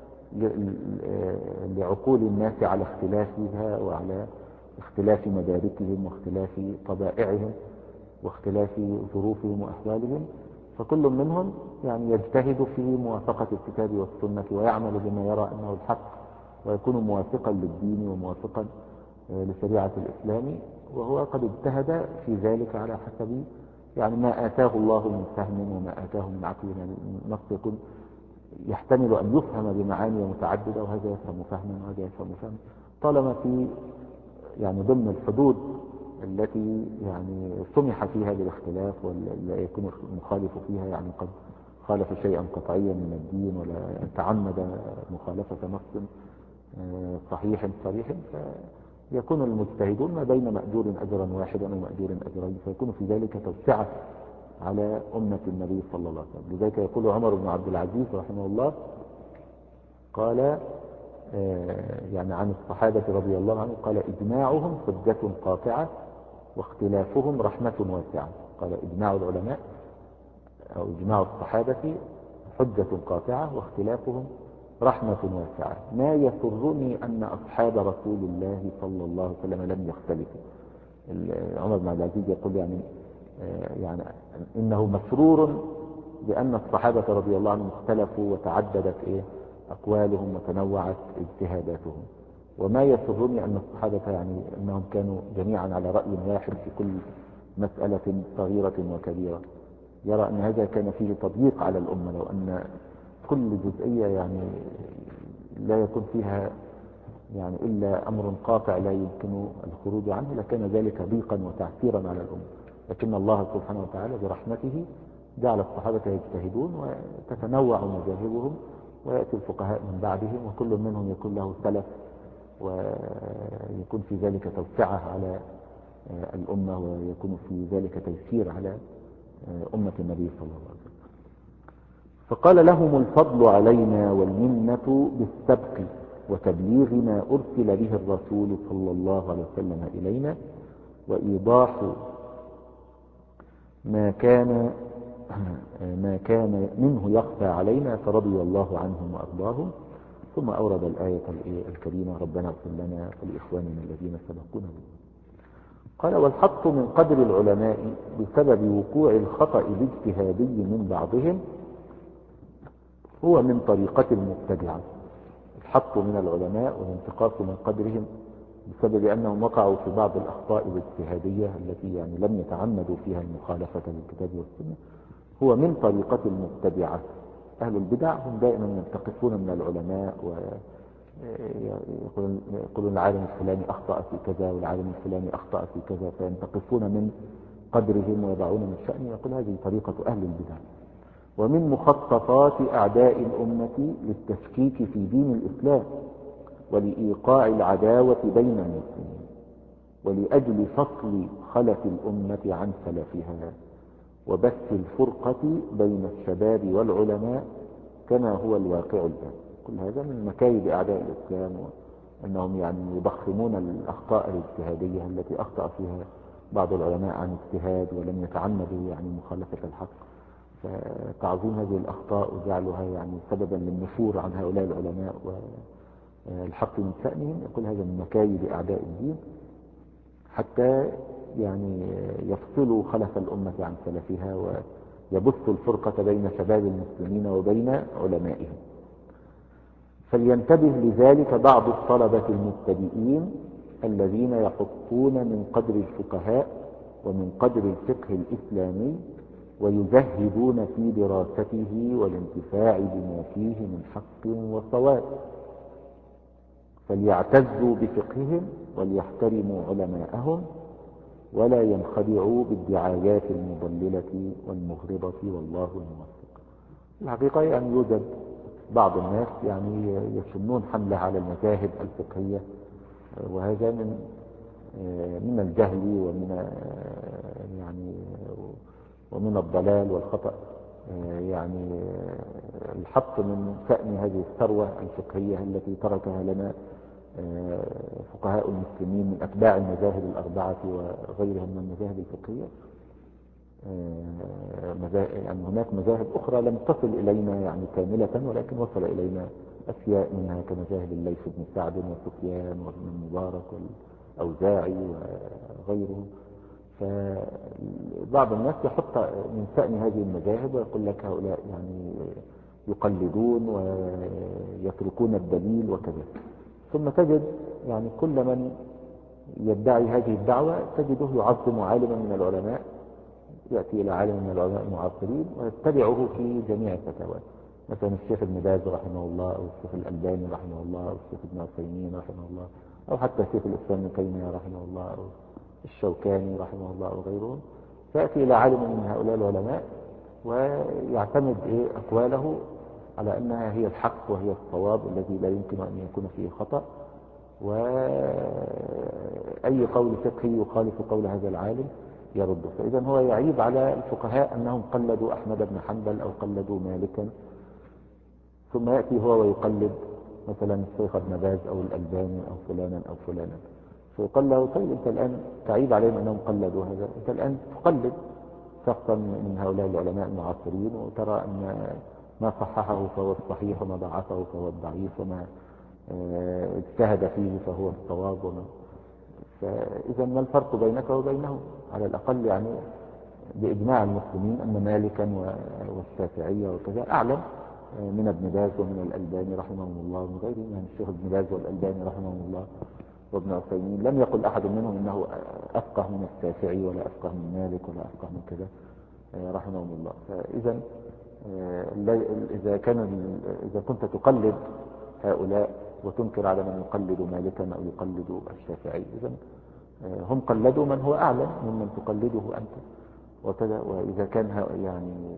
A: لعقول الناس على اختلافها وعلى اختلاف مداركهم واختلاف طبائعهم واختلاف ظروفهم وأحوالهم. فكل منهم يعني يجتهد في موافقة الكتاب والسنة ويعمل بما يرى أنه الحق ويكون موافقا للدين وموافقا لشريعة الإسلام، وهو قد اجتهد في ذلك على حسب يعني ما آتاه الله من فهم وما آتاه من عقل. النص يكون يحتمل أن يفهم بمعاني متعددة، وهذا يفهم فهما وهذا يفهم فهما، طالما في يعني ضمن الحدود التي يعني سمح فيها بالاختلاف ولا يكون المخالف فيها يعني قد خالف شيئا قطعيا من الدين ولا تعمد مخالفة نص صحيح صريح، فيكون المجتهدون ما بين مأجور أجرا واحدا ومأجور أجرين، فيكون في ذلك توسعة على أمة النبي صلى الله عليه وسلم. لذلك يقول عمر بن عبد العزيز رحمه الله قال يعني عن الصحابة رضي الله عنهم قال إجماعهم حجة قاطعة واختلافهم رحمة واسعة. قال إجماع العلماء أو إجماع الصحابة حجة قاطعة واختلافهم رحمة واسعة. ما يسرني أن أصحاب رسول الله صلى الله عليه وسلم لم يختلفوا. عمر بن عبد العزيز يقول يعني يعني إنه مسرور بأن الصحابة رضي الله عنهم اختلفوا وتعددت إيه أقوالهم وتنوعت اجتهاداتهم. وما يسرني أن الصحابة يعني أنهم كانوا جميعا على رأي واحد في كل مسألة صغيرة وكبيرة. يرى أن هذا كان فيه تضييق على الأمة، لو أن كل جزئية يعني لا يكون فيها يعني إلا أمر قاطع لا يمكن الخروج عنه لكان ذلك ضيقا وتعسيرا على الأمة. لكن الله سبحانه وتعالى برحمته جعل الصحابة يجتهدون وتتنوع مذاهبهم، ويأتي الفقهاء من بعدهم وكل منهم يكون له سلف ويكون في ذلك توسعة على الأمة ويكون في ذلك تيسير على أمة النبي صلى الله عليه وسلم. فقال لهم الفضل علينا والمنة بالسبق وتبليغ ما أرسل به الرسول صلى الله عليه وسلم إلينا وإيضاح ما كان ما كان منه يخفى علينا فرضي الله عنهم وأرضاهم. ثم أورد الآية الكريمة ربنا اغفر لنا ولإخواننا الذين سبقونا بالإيمان. قال والحط من قدر العلماء بسبب وقوع الخطأ الاجتهادي من بعضهم هو من طريقة المبتدعة. الحط من العلماء والانتقاص من قدرهم بسبب أنهم وقعوا في بعض الأخطاء الاجتهادية التي يعني لم يتعمدوا فيها المخالفة للكتاب والسنة هو من طريقة المبتدعة. أهل البدع هم دائما ينتقصون من العلماء ويقولون العالم الفلاني أخطأ في كذا والعالم الفلاني أخطأ في كذا، فينتقصون من قدرهم ويضعون من شأنه. يقول هذه طريقة أهل البدع. ومن مخططات أعداء الأمة للتشكيك في دين الإسلام ولإيقاع العداوة بين المسلمين ولأجل فصل خلف الأمة عن سلفها وبث الفرقة بين الشباب والعلماء كما هو الواقع الآن. كل هذا من مكايد أعداء الإسلام وأنهم يعني يضخمون الأخطاء الاجتهادية التي أخطأ فيها بعض العلماء عن اجتهاد ولم يتعمدوا يعني مخالفة الحق، فتعظيم هذه الأخطاء وجعلها يعني سببا للنفور عن هؤلاء العلماء والحق من شأنهم. يقول هذا من مكايد أعداء الدين حتى يعني يفصلوا خلف الأمة عن سلفها ويبثوا الفرقة بين شباب المسلمين وبين علمائهم. فلينتبه لذلك بعض الطلبة المبتدئين الذين يحطون من قدر الفقهاء ومن قدر الفقه الإسلامي ويزهدون في دراسته والانتفاع بما فيه من حق وصواب، فليعتزوا بفقههم وليحترموا علماءهم ولا ينخدعوا بالدعايات المضللة والمغرضة والله الموفق. الحقيقة يعني يوجد بعض الناس يعني يشنون حملة على المذاهب الفقهية، وهذا من من الجهل ومن يعني ومن الضلال والخطأ. يعني الحط من شأن هذه الثروة الفقهية التي تركها لنا فقهاء المسلمين من أتباع المذاهب الأربعة وغيرها من المذاهب الفقهية. يعني هناك مذاهب أخرى لم تصل إلينا يعني كاملة، ولكن وصل إلينا أشياء منها كمذاهب الليث بن سعد وسفيان وابن المبارك والأوزاعي وغيرهم. فبعض الناس يحط من شأن هذه المذاهب ويقول لك هؤلاء يعني يقلدون ويتركون الدليل وكذا. ثم تجد يعني كل من يدعي هذه الدعوة تجده يعظم عالما من العلماء، يأتي إلى عالم من العلماء المعاصرين ويتبعه في جميع الفتاوى، مثلا الشيخ ابن باز رحمه الله أو الشيخ الألباني رحمه الله أو الشيخ ابن عثيمين رحمه الله أو حتى شيخ الإسلام ابن تيمية رحمه الله أو الشوكاني رحمه الله أو غيرهم. فيأتي إلى عالم من هؤلاء العلماء ويعتمد إيه أقواله على أنها هي الحق وهي الصواب الذي لا يمكن أن يكون فيه خطأ، وأي قول فقهي يخالف قول هذا العالم يرده. فإذا هو يعيب على الفقهاء أنهم قلدوا أحمد بن حنبل أو قلدوا مالكا، ثم يأتي هو ويقلد مثلا الشيخ ابن باز أو الألباني أو فلانا أو فلانا، فيقال له طيب أنت الآن تعيب عليهم أنهم قلدوا هذا، أنت الآن تقلد شخصا من هؤلاء العلماء المعاصرين وترى أن ما صححه فهو الصحيح وما ضعفه فهو الضعيف وما اجتهد فيه فهو الصواب. وما فإذا ما الفرق بينك وبينهم؟ على الأقل يعني بإجماع المسلمين أن مالكا والشافعية وكذا أعلم من ابن باز ومن الألباني رحمهم الله ومن غيرهم. يعني الشيخ ابن باز والألباني رحمهم الله وابن عثيمين لم يقل أحد منهم إنه أفقه من الشافعي ولا أفقه من مالك ولا أفقه من كذا رحمهم الله. فإذا إذا كان إذا كنت تقلد هؤلاء وتنكر على من يقلد مالكا أو يقلد الشافعي، إذا هم قلدوا من هو أعلم ممن تقلده أنت وكذا. وإذا كان يعني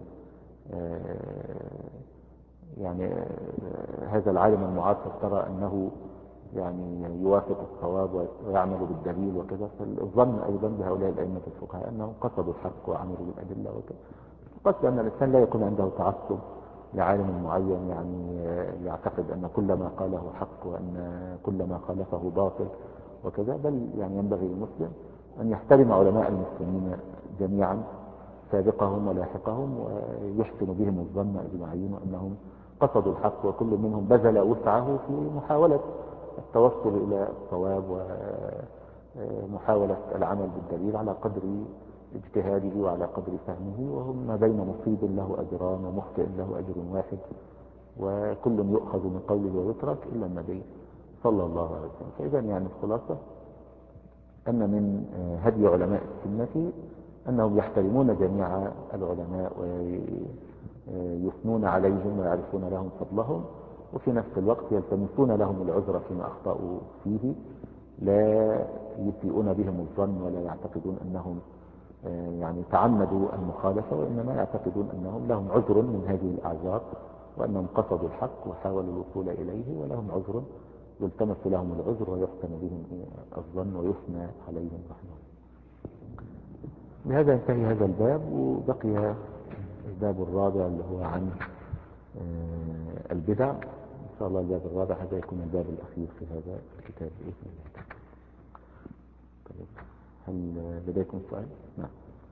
A: يعني هذا العالم المعاصر ترى أنه يعني يوافق الصواب ويعمل بالدليل وكذا، فالظن أيضا بهؤلاء الأئمة الفقهاء أنهم قصدوا الحق وعملوا بالأدلة وكذا. قصد أن الإنسان لا يكون عنده تعصب لعالم معين يعني يعتقد أن كل ما قاله حق وأن كل ما خالفه باطل وكذا، بل يعني ينبغي للمسلم أن يحترم علماء المسلمين جميعا سابقهم ولاحقهم، ويحسن بهم الظن أجمعين أنهم قصدوا الحق، وكل منهم بذل وسعه في محاولة التوصل إلى الصواب ومحاولة العمل بالدليل على قدر اجتهاده وعلى قدر فهمه، وهم ما بين مصيب له أجران ومخطئ له أجر واحد، وكل يؤخذ من قوله ويترك إلا النبي صلى الله عليه وسلم. فإذا يعني الخلاصة أن من هدي علماء السنة أنهم يحترمون جميع العلماء ويثنون عليهم ويعرفون لهم فضلهم، وفي نفس الوقت يلتمسون لهم العذر فيما أخطأوا فيه، لا يسيئون بهم الظن ولا يعتقدون أنهم يعني تعمدوا المخالفة، وإنما يعتقدون أنهم لهم عذر من هذه الأعذار، وأنهم قصدوا الحق وحاولوا الوصول إليه ولهم عذر يلتمس لهم العذر ويحسن بهم الظن ويثنى عليهم رحمه. بهذا ينتهي هذا الباب، وبقي الباب الرابع اللي هو عن البدع. إن شاء الله الباب الرابع هذا يكون الباب الأخير في هذا الكتاب بإذن الله. طيب، هل لديكم سؤال؟ نعم.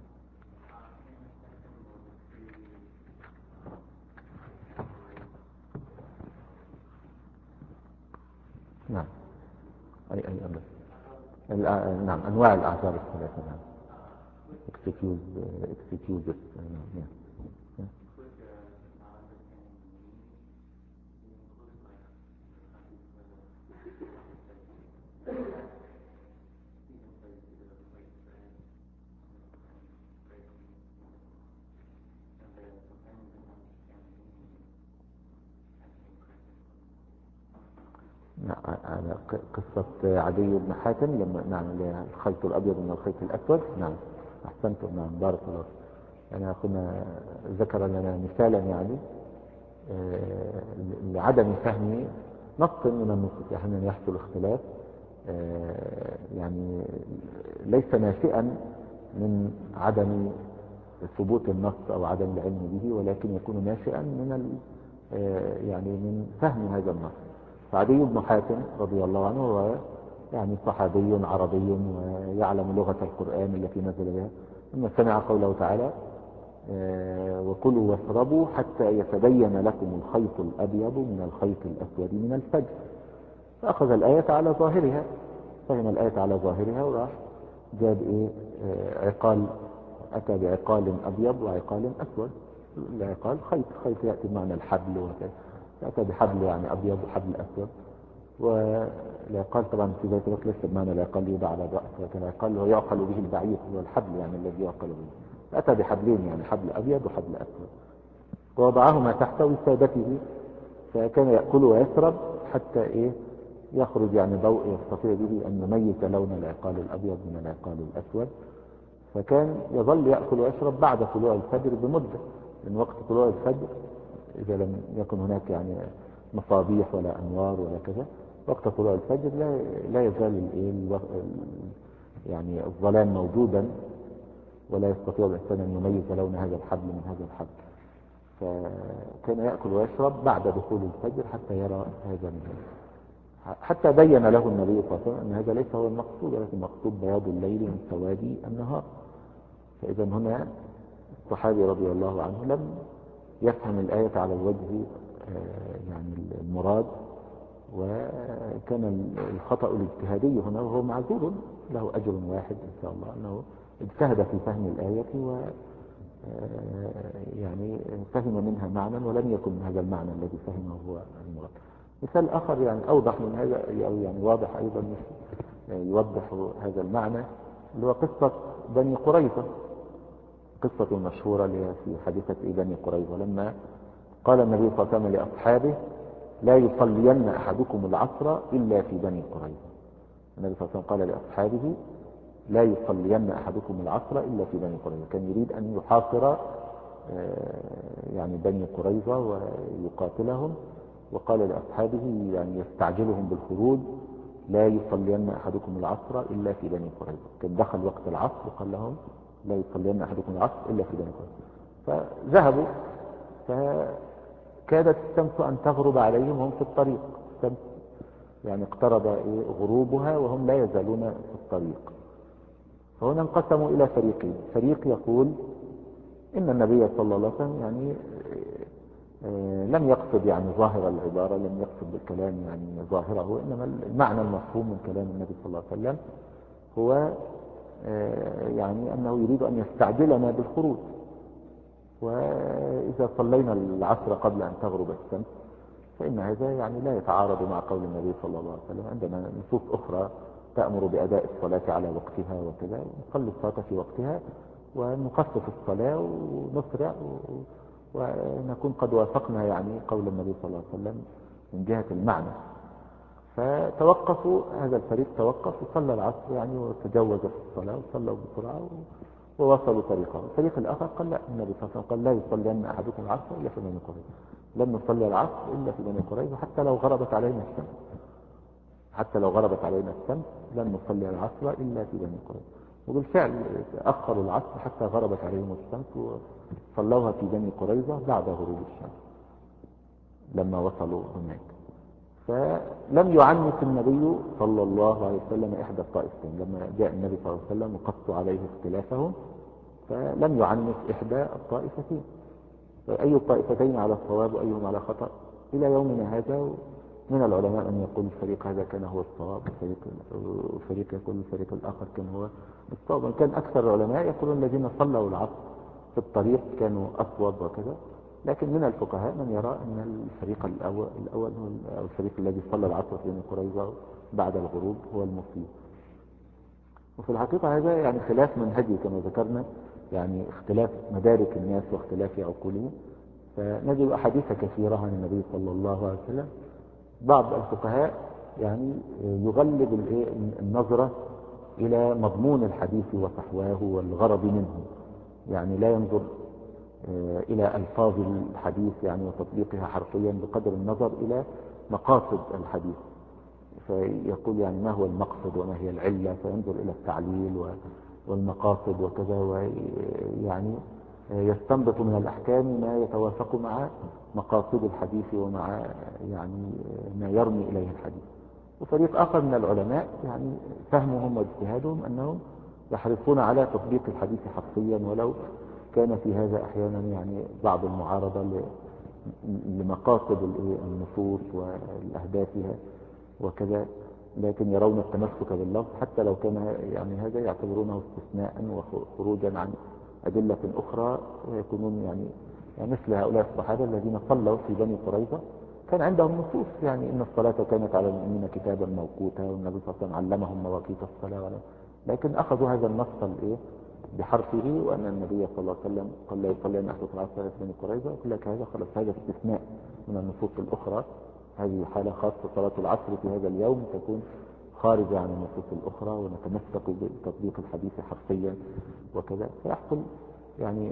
A: نعم. أي أي أمر. نعم، أنواع الأعذار الثلاثة. نعم. excuse excuses. نعم. على قصة عدي بن حاتم لما نعم الخيط الأبيض من الخيط الأسود. نعم، أحسنتم. نعم، بارك الله. يعني أخونا ذكر لنا مثالا يعني آه لعدم فهم نص من النصوص. أحيانا يحصل اختلاف آه يعني ليس ناشئا من عدم ثبوت النص أو عدم العلم به، ولكن يكون ناشئا من آه يعني من فهم هذا النص. فعدي بن حاتم رضي الله عنه هو يعني صحابي عربي ويعلم لغة القرآن التي نزل بها، لما سمع قوله تعالى آه وكلوا واشربوا حتى يتبين لكم الخيط الأبيض من الخيط الأسود من الفجر، فأخذ الآية على ظاهرها، فهم الآية على ظاهرها وراح جاب إيه آه عقال، أتى بعقال أبيض وعقال أسود. العقال خيط، خيط يأتي بمعنى الحبل وكذا، أتى بحبل يعني أبيض وحبل أسود. والعقال طبعا في ذات الوقت ليس بمعنى العقال يوضع على الرأس، ولكن العقال هو يعقل به البعير، هو الحبل يعني الذي يعقل به. أتى بحبلين يعني حبل أبيض وحبل أسود، ووضعهما تحت وسادته، فكان يأكل ويشرب حتى إيه يخرج يعني ضوء يستطيع به أن يميز لون العقال الأبيض من العقال الأسود. فكان يظل يأكل ويشرب بعد طلوع الفجر بمدة، من وقت طلوع الفجر إذا لم يكن هناك يعني مصابيح ولا أنوار ولا كذا، وقت طلوع الفجر لا لا يزال يعني الظلام موجودا، ولا يستطيع الإنسان أن يميز لون هذا الحبل من هذا الحبل. فكان يأكل ويشرب بعد دخول الفجر حتى يرى هذا النهار، حتى بين له النبي صلى الله عليه وسلم أن هذا ليس هو المقصود، ولكن المقصود بياض الليل من سواد النهار. فإذا هنا الصحابي رضي الله عنه لم يفهم الآية على الوجه يعني المراد، وكان الخطأ الاجتهادي هنا، وهو معذور له أجر واحد إن شاء الله، أنه اجتهد في فهم الآية و يعني فهم منها معنى ولم يكن هذا المعنى الذي فهمه هو المراد. مثال آخر يعني أوضح من هذا، أو يعني واضح أيضا يوضح هذا المعنى، اللي هو قصة بني قريظة، قصة مشهورة في حادثة بني قريظة، لما قال النبي صلى الله عليه وسلم لأصحابه لا يصلين أحدكم العصر إلا في بني قريظة. النبي صلى الله عليه وسلم قال لأصحابه لا يصلين أحدكم العصر إلا في بني قريظة، كان يريد أن يحاصر يعني بني قريظة ويقاتلهم، وقال لأصحابه يعني يستعجلهم بالخروج لا يصلين أحدكم العصر إلا في بني قريظة. كان دخل وقت العصر وقال لهم لا يصلين أحدكم العصر إلا في بني قريظة، فذهبوا. كادت الشمس أن تغرب عليهم وهم في الطريق. الشمس يعني اقترب إيه غروبها وهم لا يزالون في الطريق. فهنا انقسموا إلى فريقين، فريق يقول إن النبي صلى الله عليه وسلم يعني لم يقصد يعني ظاهر العبارة، لم يقصد بالكلام يعني ظاهره، إنما المعنى المفهوم من كلام النبي صلى الله عليه وسلم هو يعني أنه يريد أن يستعجلنا بالخروج. وإذا صلينا العصر قبل أن تغرب الشمس فإن هذا يعني لا يتعارض مع قول النبي صلى الله عليه وسلم. عندنا نصوص أخرى تأمر بأداء الصلاة على وقتها وكذا، نصلي الصلاة في وقتها ونخفف الصلاة ونسرع ونكون قد وافقنا يعني قول النبي صلى الله عليه وسلم من جهة المعنى. فتوقفوا، هذا الفريق توقف وصلى العصر يعني وتجوز في الصلاة وصلوا بسرعة ووصلوا طريقه. الفريق الآخر قال لا، النبي صلى الله عليه وسلم قال لا يصلين أحدكم العصر إلا في بني قريظة، لن نصلي العصر إلا في بني قريظة حتى لو غربت علينا الشمس، حتى لو غربت علينا الشمس لن نصلي العصر إلا في بني قريظة. وبالفعل أخروا العصر حتى غربت عليهم الشمس وصلوها في بني قريظة بعد غروب الشمس لما وصلوا هناك. فلم يعنف النبي صلى الله عليه وسلم إحدى الطائفتين، لما جاء النبي صلى الله عليه وسلم وقصوا عليه اختلافهم فلم يعنف إحدى الطائفتين، أي الطائفتين على الصواب وأيهم على خطأ إلى يومنا هذا. من العلماء أن يقول الفريق هذا كان هو الصواب، والفريق يقول الفريق الآخر كان هو الصواب. كان أكثر العلماء يقولون الذين صلوا العصر في الطريق كانوا أصوب وكذا، لكن من الفقهاء من يرى أن الفريق الأول, الأول أو الفريق الذي صلى العصر في بني قريظة بعد الغروب هو المصيب. وفي الحقيقة هذا يعني خلاف منهجي كما ذكرنا، يعني اختلاف مدارك الناس واختلاف عقولهم. فنجد أحاديث كثيرة عن النبي صلى الله عليه وسلم. بعض الفقهاء يعني يغلب النظرة إلى مضمون الحديث وصحواه والغرض منه، يعني لا ينظر إلى ألفاظ الحديث يعني وتطبيقها حرفيا بقدر النظر إلى مقاصد الحديث. فيقول يعني ما هو المقصد وما هي العلة، فينظر إلى التعليل والمقاصد وكذا، ويعني يستنبط من الأحكام ما يتوافق مع مقاصد الحديث ومع يعني ما يرمي إليه الحديث. وفريق آخر من العلماء يعني فهمهم واجتهادهم أنهم يحرصون على تطبيق الحديث حرفيا، ولو كان في هذا أحيانا يعني بعض المعارضة لمقاصد النصوص والأهدافها وكذا، لكن يرون التمسك باللفظ حتى لو كان يعني هذا يعتبرونه استثناء وخروجا عن أدلة أخرى، ويكونون يعني, يعني مثل هؤلاء الصحابة الذين صلوا في بني قريظة كان عندهم نصوص يعني إن الصلاة كانت على المؤمنين كتابا موقوتا، والنبي صلى الله عليه وسلم علمهم مواقيت الصلاة، لكن أخذوا هذا النص الإيه بحرفه، وأن النبي صلى الله عليه وسلم قال لا يصلي أن أحدث العصر في بني قريظة، يقول لك هذا خلاص هذا استثناء من النصوص الأخرى، هذه حالة خاصة، صلاة العصر في هذا اليوم تكون خارجة عن النصوص الأخرى، ونتمسك بتطبيق الحديث حرفيا وكذا. فيحصل يعني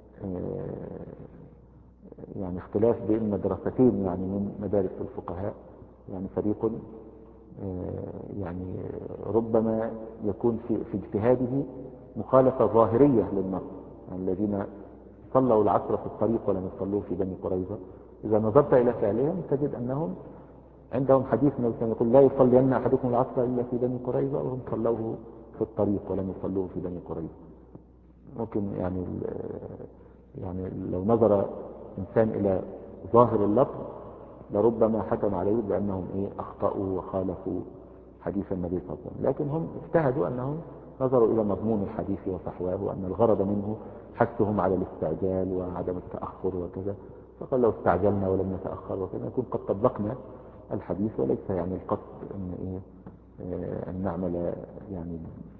A: يعني اختلاف بين مدرستين يعني من مدارس الفقهاء. يعني فريق يعني ربما يكون في, في اجتهاده مخالفة ظاهرية للنص، يعني الذين صلوا العصر في الطريق ولم يصلوه في بني قريظة، إذا نظرت إلى فعلهم تجد أنهم عندهم حديث النبي يقول لا يصلين أحدكم العصر إلا في بني قريظة، وهم صلوه في الطريق ولم يصلوه في بني قريظة. ممكن يعني يعني لو نظر إنسان إلى ظاهر اللفظ لربما حكم عليه بأنهم إيه أخطأوا وخالفوا حديث النبي صلى الله عليه وسلم، لكن هم اجتهدوا أنهم نظروا إلى مضمون الحديث وصحواه، وأن الغرض منه حثهم على الاستعجال وعدم التأخر وكذا. فقال لو استعجلنا ولم نتأخر وكذا نكون قد طبقنا الحديث، وليس يعني القصد أن, إيه أن نعمل يعني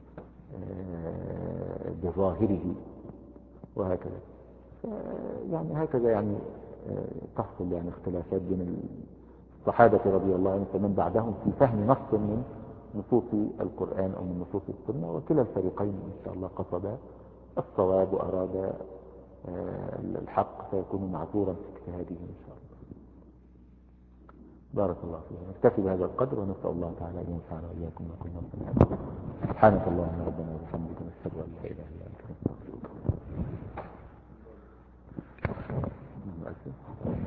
A: بظاهره وهكذا. يعني هكذا يعني تحصل يعني اختلافات بين الصحابة رضي الله عنهم ومن بعدهم في فهم نص من نصوص القرآن أو من نصوص السنة، وكلا الفريقين إن شاء الله قصد الصواب وأراد الحق فيكون معذورا في اجتهاده إن شاء الله. بارك الله فيكم. نكتفي بهذا القدر ونسأل الله تعالى أن ينفعنا وإياكم ما كنا نسمع. سبحانك اللهم ربنا وبحمدك نشهد أن لا إله إلا أنت نستغفرك.